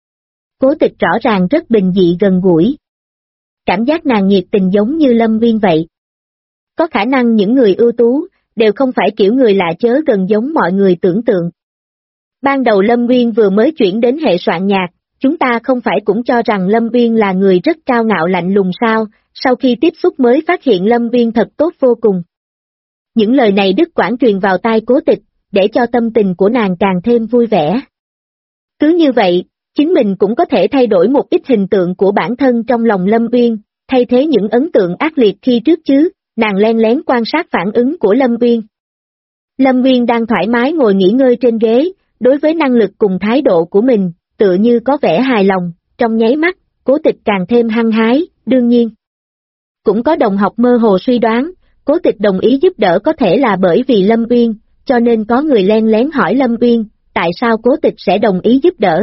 Cố Tịch rõ ràng rất bình dị gần gũi. Cảm giác nàng nhiệt tình giống như Lâm Uyên vậy. Có khả năng những người ưu tú, đều không phải kiểu người lạ chớ gần giống mọi người tưởng tượng. Ban đầu Lâm Uyên vừa mới chuyển đến hệ soạn nhạc, chúng ta không phải cũng cho rằng Lâm Uyên là người rất cao ngạo lạnh lùng sao, sau khi tiếp xúc mới phát hiện Lâm Uyên thật tốt vô cùng. Những lời này đứt quãng truyền vào tai Cố Tịch, để cho tâm tình của nàng càng thêm vui vẻ. Cứ như vậy, chính mình cũng có thể thay đổi một ít hình tượng của bản thân trong lòng Lâm Uyên, thay thế những ấn tượng ác liệt khi trước chứ, nàng len lén quan sát phản ứng của Lâm Uyên. Lâm Uyên đang thoải mái ngồi nghỉ ngơi trên ghế, đối với năng lực cùng thái độ của mình, tựa như có vẻ hài lòng, trong nháy mắt, Cố Tịch càng thêm hăng hái, đương nhiên. Cũng có đồng học mơ hồ suy đoán, Cố Tịch đồng ý giúp đỡ có thể là bởi vì Lâm Uyên, cho nên có người len lén hỏi Lâm Uyên, tại sao Cố Tịch sẽ đồng ý giúp đỡ.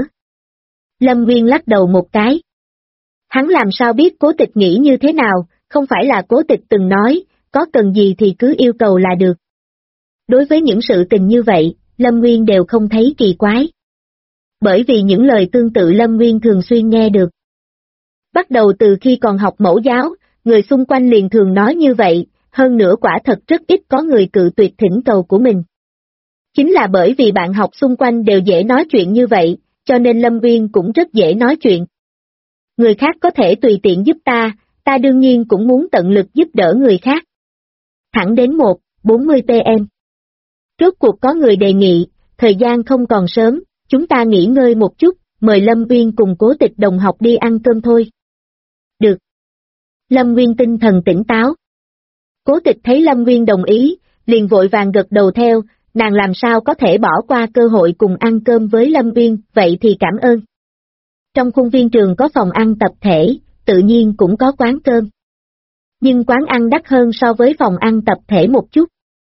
Lâm Uyên lắc đầu một cái. Hắn làm sao biết Cố Tịch nghĩ như thế nào, không phải là Cố Tịch từng nói, có cần gì thì cứ yêu cầu là được. Đối với những sự tình như vậy, Lâm Uyên đều không thấy kỳ quái. Bởi vì những lời tương tự Lâm Uyên thường xuyên nghe được. Bắt đầu từ khi còn học mẫu giáo, người xung quanh liền thường nói như vậy, hơn nữa quả thật rất ít có người cự tuyệt thỉnh cầu của mình. Chính là bởi vì bạn học xung quanh đều dễ nói chuyện như vậy, cho nên Lâm Uyên cũng rất dễ nói chuyện. Người khác có thể tùy tiện giúp ta đương nhiên cũng muốn tận lực giúp đỡ người khác. Thẳng đến 1:40 PM. Rốt cuộc có người đề nghị, thời gian không còn sớm, chúng ta nghỉ ngơi một chút, mời Lâm Uyên cùng Cố Tịch đồng học đi ăn cơm thôi. Được. Lâm Uyên tinh thần tỉnh táo. Cố Tịch thấy Lâm Uyên đồng ý, liền vội vàng gật đầu theo, nàng làm sao có thể bỏ qua cơ hội cùng ăn cơm với Lâm Uyên, vậy thì cảm ơn. Trong khuôn viên trường có phòng ăn tập thể, tự nhiên cũng có quán cơm. Nhưng quán ăn đắt hơn so với phòng ăn tập thể một chút.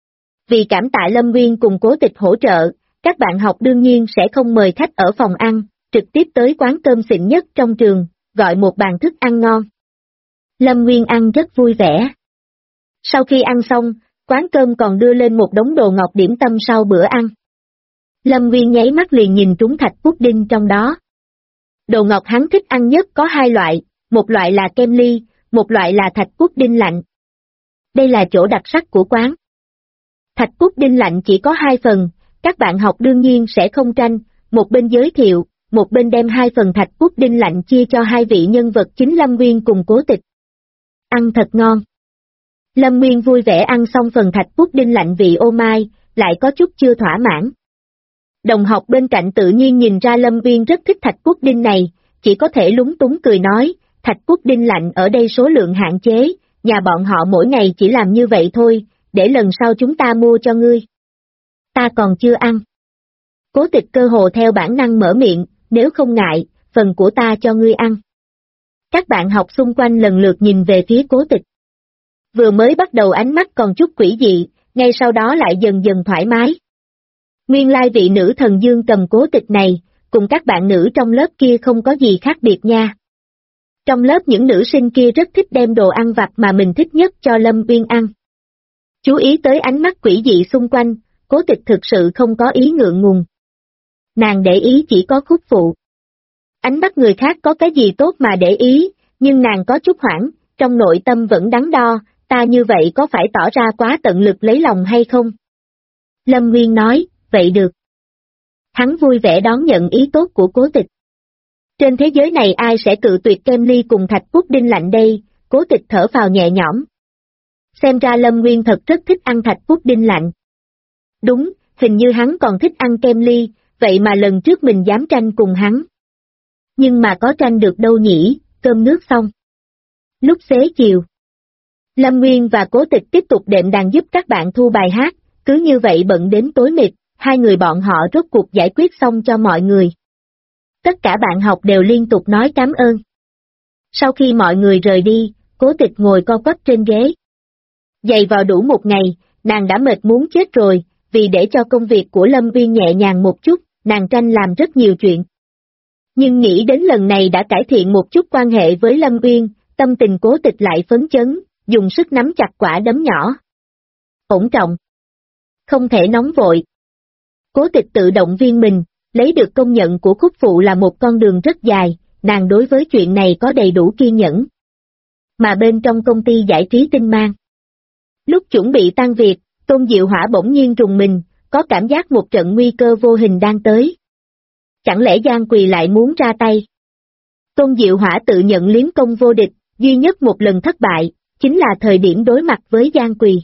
Vì cảm tạ Lâm Uyên cùng Cố Tịch hỗ trợ, các bạn học đương nhiên sẽ không mời khách ở phòng ăn, trực tiếp tới quán cơm xịn nhất trong trường, gọi một bàn thức ăn ngon. Lâm Uyên ăn rất vui vẻ. Sau khi ăn xong, quán cơm còn đưa lên một đống đồ ngọt điểm tâm sau bữa ăn. Lâm Uyên nháy mắt liền nhìn trúng thạch pudding trong đó. Đồ ngọt hắn thích ăn nhất có hai loại, một loại là kem ly, một loại là thạch pudding lạnh. Đây là chỗ đặc sắc của quán. Thạch pudding lạnh chỉ có 2 phần, các bạn học đương nhiên sẽ không tranh, một bên giới thiệu, một bên đem 2 phần thạch pudding lạnh chia cho 2 vị nhân vật chính Lâm Uyên cùng Cố Tịch. Ăn thật ngon. Lâm Uyên vui vẻ ăn xong phần thạch pudding lạnh vị ô mai, lại có chút chưa thỏa mãn. Đồng học bên cạnh tự nhiên nhìn ra Lâm Uyên rất thích thạch pudding này, chỉ có thể lúng túng cười nói, thạch pudding lạnh ở đây số lượng hạn chế, nhà bọn họ mỗi ngày chỉ làm như vậy thôi, để lần sau chúng ta mua cho ngươi. Ta còn chưa ăn. Cố Tịch cơ hồ theo bản năng mở miệng, nếu không ngại, phần của ta cho ngươi ăn. Các bạn học xung quanh lần lượt nhìn về phía Cố Tịch. Vừa mới bắt đầu ánh mắt còn chút quỷ dị, ngay sau đó lại dần dần thoải mái. Nguyên lai vị nữ thần dương cầm Cố Tịch này, cùng các bạn nữ trong lớp kia không có gì khác biệt nha. Trong lớp những nữ sinh kia rất thích đem đồ ăn vặt mà mình thích nhất cho Lâm Uyên ăn. Chú ý tới ánh mắt quỷ dị xung quanh, Cố Tịch thực sự không có ý ngượng ngùng. Nàng để ý chỉ có Khúc Phụ. Ánh mắt người khác có cái gì tốt mà để ý, nhưng nàng có chút hoảng, trong nội tâm vẫn đắn đo, ta như vậy có phải tỏ ra quá tận lực lấy lòng hay không? Lâm Nguyên nói, vậy được. Hắn vui vẻ đón nhận ý tốt của Cố Tịch. Trên thế giới này ai sẽ cự tuyệt kem ly cùng thạch pudding lạnh đây, Cố Tịch thở phào nhẹ nhõm. Xem ra Lâm Nguyên thật rất thích ăn thạch pudding lạnh. Đúng, hình như hắn còn thích ăn kem ly, vậy mà lần trước mình dám tranh cùng hắn. Nhưng mà có tranh được đâu nhỉ, cơm nước xong. Lúc xế chiều, Lâm Nguyên và Cố Tịch tiếp tục đệm đàn giúp các bạn thu bài hát, cứ như vậy bận đến tối mịt, hai người bọn họ rốt cuộc giải quyết xong cho mọi người. Tất cả bạn học đều liên tục nói cảm ơn. Sau khi mọi người rời đi, Cố Tịch ngồi co quắp trên ghế. Giày vào đủ một ngày, nàng đã mệt muốn chết rồi, vì để cho công việc của Lâm Nguyên nhẹ nhàng một chút, nàng tranh làm rất nhiều chuyện. Nhưng nghĩ đến lần này đã cải thiện một chút quan hệ với Lâm Nguyên, tâm tình Cố Tịch lại phấn chấn, dùng sức nắm chặt quả đấm nhỏ. Ổn trọng. Không thể nóng vội. Cố Tịch tự động viên mình, lấy được công nhận của khúc phụ là một con đường rất dài, nàng đối với chuyện này có đầy đủ kiên nhẫn. Mà bên trong công ty giải trí Tinh Mang. Lúc chuẩn bị tan việc, Tôn Diệu Hỏa bỗng nhiên rùng mình, có cảm giác một trận nguy cơ vô hình đang tới. Chẳng lẽ Giang Quỳ lại muốn ra tay? Tôn Diệu Hỏa tự nhận liếm công vô địch, duy nhất một lần thất bại, chính là thời điểm đối mặt với Giang Quỳ.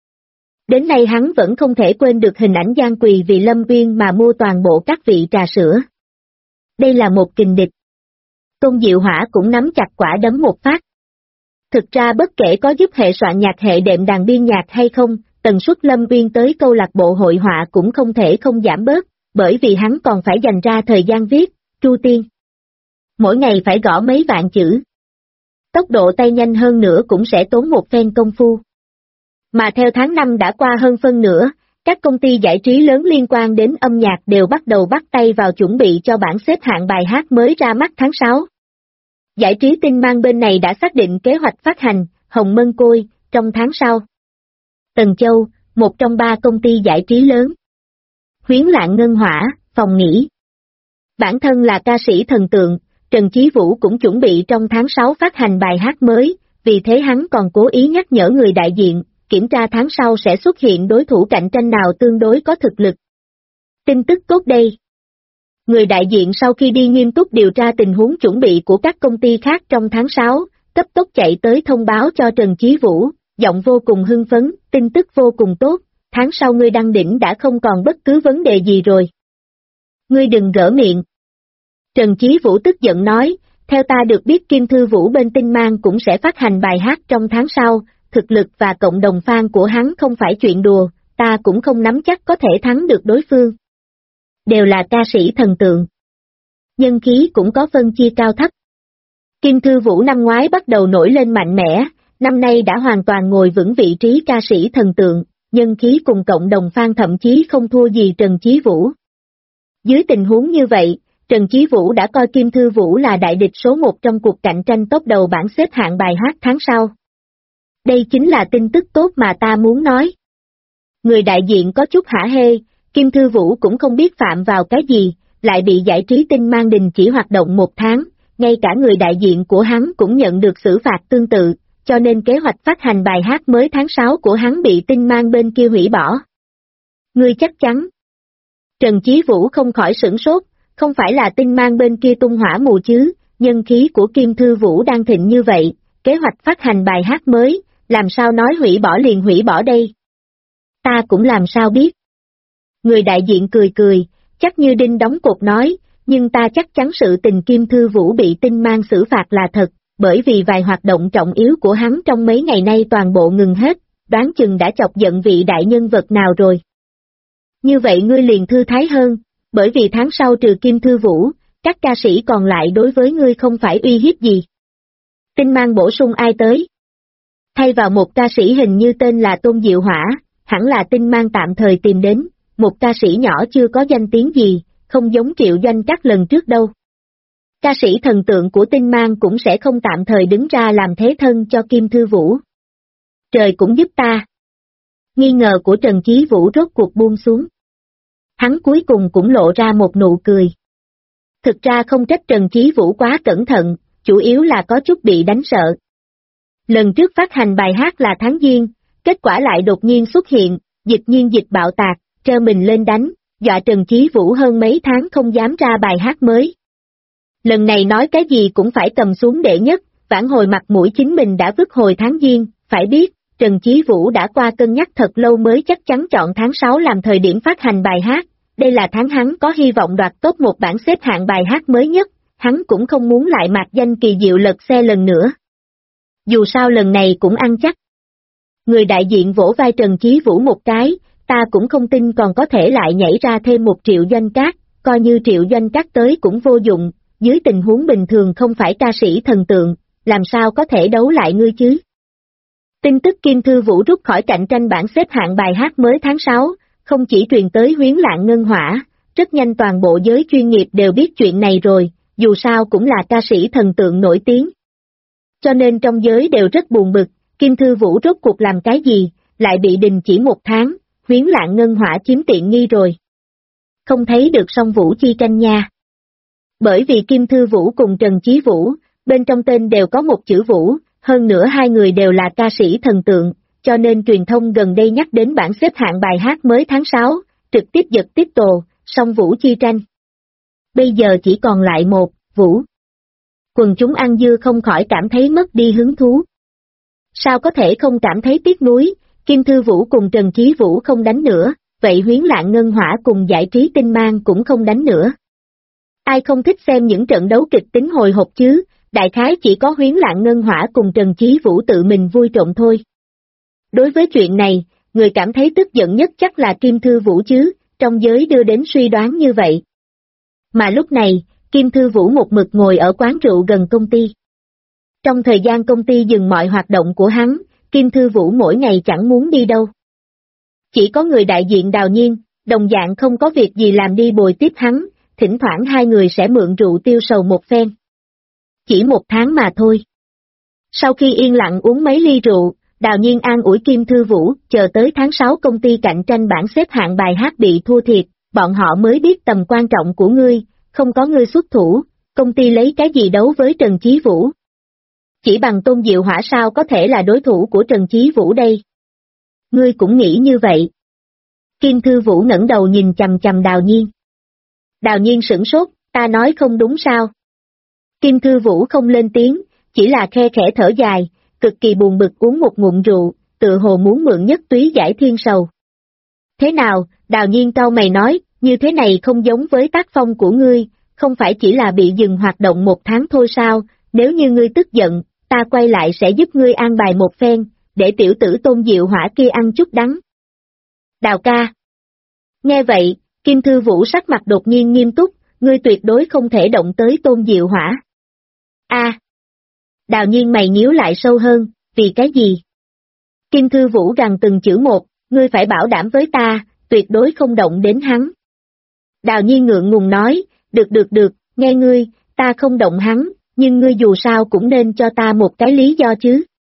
Đến nay hắn vẫn không thể quên được hình ảnh Giang Quỳ vì Lâm Nguyên mà mua toàn bộ các vị trà sữa. Đây là một kình địch. Tôn Diệu Hỏa cũng nắm chặt quả đấm một phát. Thực ra bất kể có giúp hệ soạn nhạc hệ đệm đàn biên nhạc hay không, tần suất Lâm Nguyên tới câu lạc bộ hội họa cũng không thể không giảm bớt, bởi vì hắn còn phải dành ra thời gian viết, Tru Tiên. Mỗi ngày phải gõ mấy vạn chữ. Tốc độ tay nhanh hơn nữa cũng sẽ tốn một phen công phu. Mà theo tháng 5 đã qua hơn phân nửa, các công ty giải trí lớn liên quan đến âm nhạc đều bắt đầu bắt tay vào chuẩn bị cho bảng xếp hạng bài hát mới ra mắt tháng 6. Giải trí Tinh Mang bên này đã xác định kế hoạch phát hành, Hồng Mân Côi, trong tháng sau. Tần Châu, một trong 3 công ty giải trí lớn. Huyến Lạng Ngân Hỏa, phòng nghỉ. Bản thân là ca sĩ thần tượng, Trần Chí Vũ cũng chuẩn bị trong tháng 6 phát hành bài hát mới, vì thế hắn còn cố ý nhắc nhở người đại diện, kiểm tra tháng sau sẽ xuất hiện đối thủ cạnh tranh nào tương đối có thực lực. Tin tức tốt đây. Người đại diện sau khi đi nghiêm túc điều tra tình huống chuẩn bị của các công ty khác trong tháng 6, cấp tốc chạy tới thông báo cho Trần Chí Vũ, giọng vô cùng hưng phấn, tin tức vô cùng tốt, tháng sau ngươi đăng đỉnh đã không còn bất cứ vấn đề gì rồi. Ngươi đừng gỡ miệng. Trần Chí Vũ tức giận nói, theo ta được biết Kim Thư Vũ bên Tinh Mang cũng sẽ phát hành bài hát trong tháng sau, thực lực và cộng đồng fan của hắn không phải chuyện đùa, ta cũng không nắm chắc có thể thắng được đối phương. Đều là ca sĩ thần tượng. Nhân khí cũng có phân chia cao thấp. Kim Thư Vũ năm ngoái bắt đầu nổi lên mạnh mẽ, năm nay đã hoàn toàn ngồi vững vị trí ca sĩ thần tượng, nhân khí cùng cộng đồng fan thậm chí không thua gì Trần Chí Vũ. Dưới tình huống như vậy, Trần Chí Vũ đã coi Kim Thư Vũ là đại địch số 1 trong cuộc cạnh tranh top đầu bảng xếp hạng bài hát tháng sau. Đây chính là tin tức tốt mà ta muốn nói. Người đại diện có chút hả hê, Kim Thư Vũ cũng không biết phạm vào cái gì, lại bị giải trí Tinh Mang đình chỉ hoạt động 1 tháng, ngay cả người đại diện của hắn cũng nhận được xử phạt tương tự, cho nên kế hoạch phát hành bài hát mới tháng 6 của hắn bị Tinh Mang bên kia hủy bỏ. Ngươi chắc chắn. Trần Chí Vũ không khỏi sửng sốt, không phải là Tinh Mang bên kia tung hỏa mù chứ, nhân khí của Kim Thư Vũ đang thịnh như vậy, kế hoạch phát hành bài hát mới, làm sao nói hủy bỏ liền hủy bỏ đây? Ta cũng làm sao biết? Người đại diện cười cười, chắc như đinh đóng cột nói, nhưng ta chắc chắn sự tình Kim Thư Vũ bị Tinh Mang xử phạt là thật, bởi vì vài hoạt động trọng yếu của hắn trong mấy ngày nay toàn bộ ngừng hết, đoán chừng đã chọc giận vị đại nhân vật nào rồi. Như vậy ngươi liền thư thái hơn, bởi vì tháng sau trừ Kim Thư Vũ, các ca sĩ còn lại đối với ngươi không phải uy hiếp gì. Tinh Mang bổ sung ai tới? Thay vào một ca sĩ hình như tên là Tôn Diệu Hỏa, hẳn là Tinh Mang tạm thời tìm đến, một ca sĩ nhỏ chưa có danh tiếng gì, không giống Triệu Doanh các lần trước đâu. Ca sĩ thần tượng của Tinh Mang cũng sẽ không tạm thời đứng ra làm thế thân cho Kim Thư Vũ. Trời cũng giúp ta. Nghi ngờ của Trần Chí Vũ rốt cuộc buông xuống. Hắn cuối cùng cũng lộ ra một nụ cười. Thực ra không trách Trần Chí Vũ quá cẩn thận, chủ yếu là có chút bị đánh sợ. Lần trước phát hành bài hát là tháng Giêng, kết quả lại đột nhiên xuất hiện, dịch nhiên dịch bạo tạc, treo mình lên đánh, dọa Trần Chí Vũ hơn mấy tháng không dám ra bài hát mới. Lần này nói cái gì cũng phải cầm xuống đệ nhất, vãn hồi mặt mũi chính mình đã vứt hồi tháng Giêng, phải biết, Trần Chí Vũ đã qua cân nhắc thật lâu mới chắc chắn chọn tháng 6 làm thời điểm phát hành bài hát, đây là tháng hắn có hy vọng đoạt top một bảng xếp hạng bài hát mới nhất, hắn cũng không muốn lại mạc danh kỳ diệu lật xe lần nữa. Dù sao lần này cũng ăn chắc. Người đại diện vỗ vai Trần Chí Vũ một cái, ta cũng không tin còn có thể lại nhảy ra thêm 1 triệu doanh cát, coi như triệu doanh cát tới cũng vô dụng, dưới tình huống bình thường không phải ca sĩ thần tượng, làm sao có thể đấu lại ngươi chứ. Tin tức Kim Thư Vũ rút khỏi cạnh tranh bảng xếp hạng bài hát mới tháng 6, không chỉ truyền tới Huyến Lạng Ngân Hỏa, rất nhanh toàn bộ giới chuyên nghiệp đều biết chuyện này rồi, dù sao cũng là ca sĩ thần tượng nổi tiếng. Cho nên trong giới đều rất buồn bực, Kim Thư Vũ rốt cuộc làm cái gì, lại bị đình chỉ 1 tháng, Huyến Lạng Ngân Hỏa chiếm tiện nghi rồi. Không thấy được song Vũ chi tranh nha. Bởi vì Kim Thư Vũ cùng Trần Chí Vũ, bên trong tên đều có một chữ Vũ, hơn nữa hai người đều là ca sĩ thần tượng, cho nên truyền thông gần đây nhắc đến bảng xếp hạng bài hát mới tháng 6, trực tiếp giật tiếp tồ, song Vũ chi tranh. Bây giờ chỉ còn lại một, Vũ. Quần chúng ăn dưa không khỏi cảm thấy mất đi hứng thú. Sao có thể không cảm thấy tiếc nuối, Kim Thư Vũ cùng Trần Chí Vũ không đánh nữa, vậy Huyến Lạng Ngân Hỏa cùng Giải Trí Tinh Mang cũng không đánh nữa. Ai không thích xem những trận đấu kịch tính hồi hộp chứ, đại khái chỉ có Huyến Lạng Ngân Hỏa cùng Trần Chí Vũ tự mình vui trộm thôi. Đối với chuyện này, người cảm thấy tức giận nhất chắc là Kim Thư Vũ chứ, trong giới đưa đến suy đoán như vậy. Mà lúc này, Kim Thư Vũ một mực ngồi ở quán rượu gần công ty. Trong thời gian công ty dừng mọi hoạt động của hắn, Kim Thư Vũ mỗi ngày chẳng muốn đi đâu. Chỉ có người đại diện Đào Nhiên, đồng dạng không có việc gì làm đi bồi tiếp hắn, thỉnh thoảng hai người sẽ mượn rượu tiêu sầu một phen. Chỉ 1 tháng mà thôi. Sau khi yên lặng uống mấy ly rượu, Đào Nhiên an ủi Kim Thư Vũ, chờ tới tháng 6 công ty cạnh tranh bảng xếp hạng bài hát bị thua thiệt, bọn họ mới biết tầm quan trọng của ngươi, không có ngươi xuất thủ, công ty lấy cái gì đấu với Trần Chí Vũ. Chỉ bằng Tôn Diệu Hỏa sao có thể là đối thủ của Trần Chí Vũ đây? Ngươi cũng nghĩ như vậy. Kim Thư Vũ ngẩng đầu nhìn chằm chằm Đào Nhiên. Đào Nhiên sửng sốt, ta nói không đúng sao? Kim Thư Vũ không lên tiếng, chỉ là khe khẽ thở dài, cực kỳ buồn bực uống một ngụm rượu, tự hồ muốn mượn nhất túy giải thiên sầu. Thế nào, Đào Nhiên cau mày nói, như thế này không giống với tác phong của ngươi, không phải chỉ là bị dừng hoạt động 1 tháng thôi sao, nếu như ngươi tức giận, ta quay lại sẽ giúp ngươi an bài một phen, để tiểu tử Tôn Diệu Hỏa kia ăn chút đắng. Đào ca. Nghe vậy, Kim Thư Vũ sắc mặt đột nhiên nghiêm túc, ngươi tuyệt đối không thể động tới Tôn Diệu Hỏa. A. Đào Nhiên mày nhíu lại sâu hơn, vì cái gì? Kim Thư Vũ gằn từng chữ một, ngươi phải bảo đảm với ta, tuyệt đối không động đến hắn. Đào Nhiên ngượng ngùng nói, được, nghe ngươi, ta không động hắn, nhưng ngươi dù sao cũng nên cho ta một cái lý do chứ.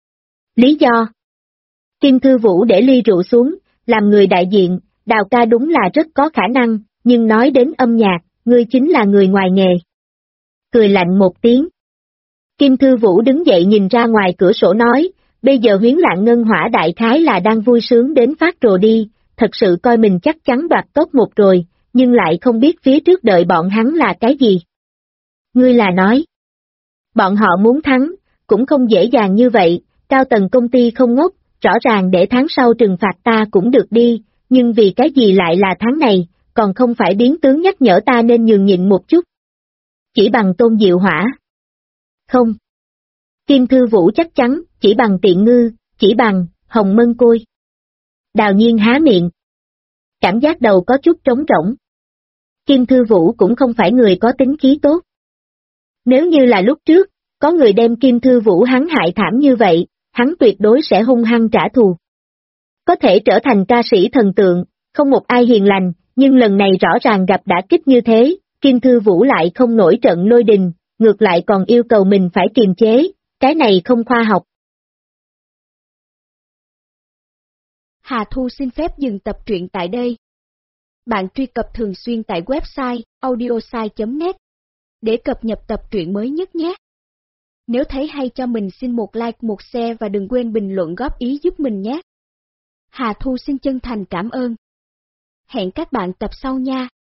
Lý do? Kim Thư Vũ để ly rượu xuống, làm người đại diện, Đào ca đúng là rất có khả năng, nhưng nói đến âm nhạc, ngươi chính là người ngoài nghề. Cười lạnh một tiếng. Kim Thư Vũ đứng dậy nhìn ra ngoài cửa sổ nói, bây giờ Huyến Lạng Ngân Hỏa đại khái là đang vui sướng đến phát rồ đi, thật sự coi mình chắc chắn đoạt top 1 rồi, nhưng lại không biết phía trước đợi bọn hắn là cái gì. Ngươi là nói, bọn họ muốn thắng, cũng không dễ dàng như vậy, cao tầng công ty không ngốc, rõ ràng để tháng sau trừng phạt ta cũng được đi, nhưng vì cái gì lại là tháng này, còn không phải biến tướng nhắc nhở ta nên nhường nhịn một chút. Chỉ bằng Tôn Diệu Hỏa. Không. Kim Thư Vũ chắc chắn, chỉ bằng Tiện Ngư, chỉ bằng Hồng Mân Côi. Đào Nhiên há miệng. Cảm giác đầu có chút trống rỗng. Kim Thư Vũ cũng không phải người có tính khí tốt. Nếu như là lúc trước, có người đem Kim Thư Vũ hắn hại thảm như vậy, hắn tuyệt đối sẽ hung hăng trả thù. Có thể trở thành ca sĩ thần tượng, không một ai hiền lành, nhưng lần này rõ ràng gặp đả kích như thế, Kim Thư Vũ lại không nổi trận lôi đình, ngược lại còn yêu cầu mình phải kiềm chế, cái này không khoa học. Hà Thu xin phép dừng tập truyện tại đây. Bạn truy cập thường xuyên tại website audiosai.net để cập nhật tập truyện mới nhất nhé. Nếu thấy hay cho mình xin một like, một share và đừng quên bình luận góp ý giúp mình nhé. Hà Thu xin chân thành cảm ơn. Hẹn các bạn tập sau nha.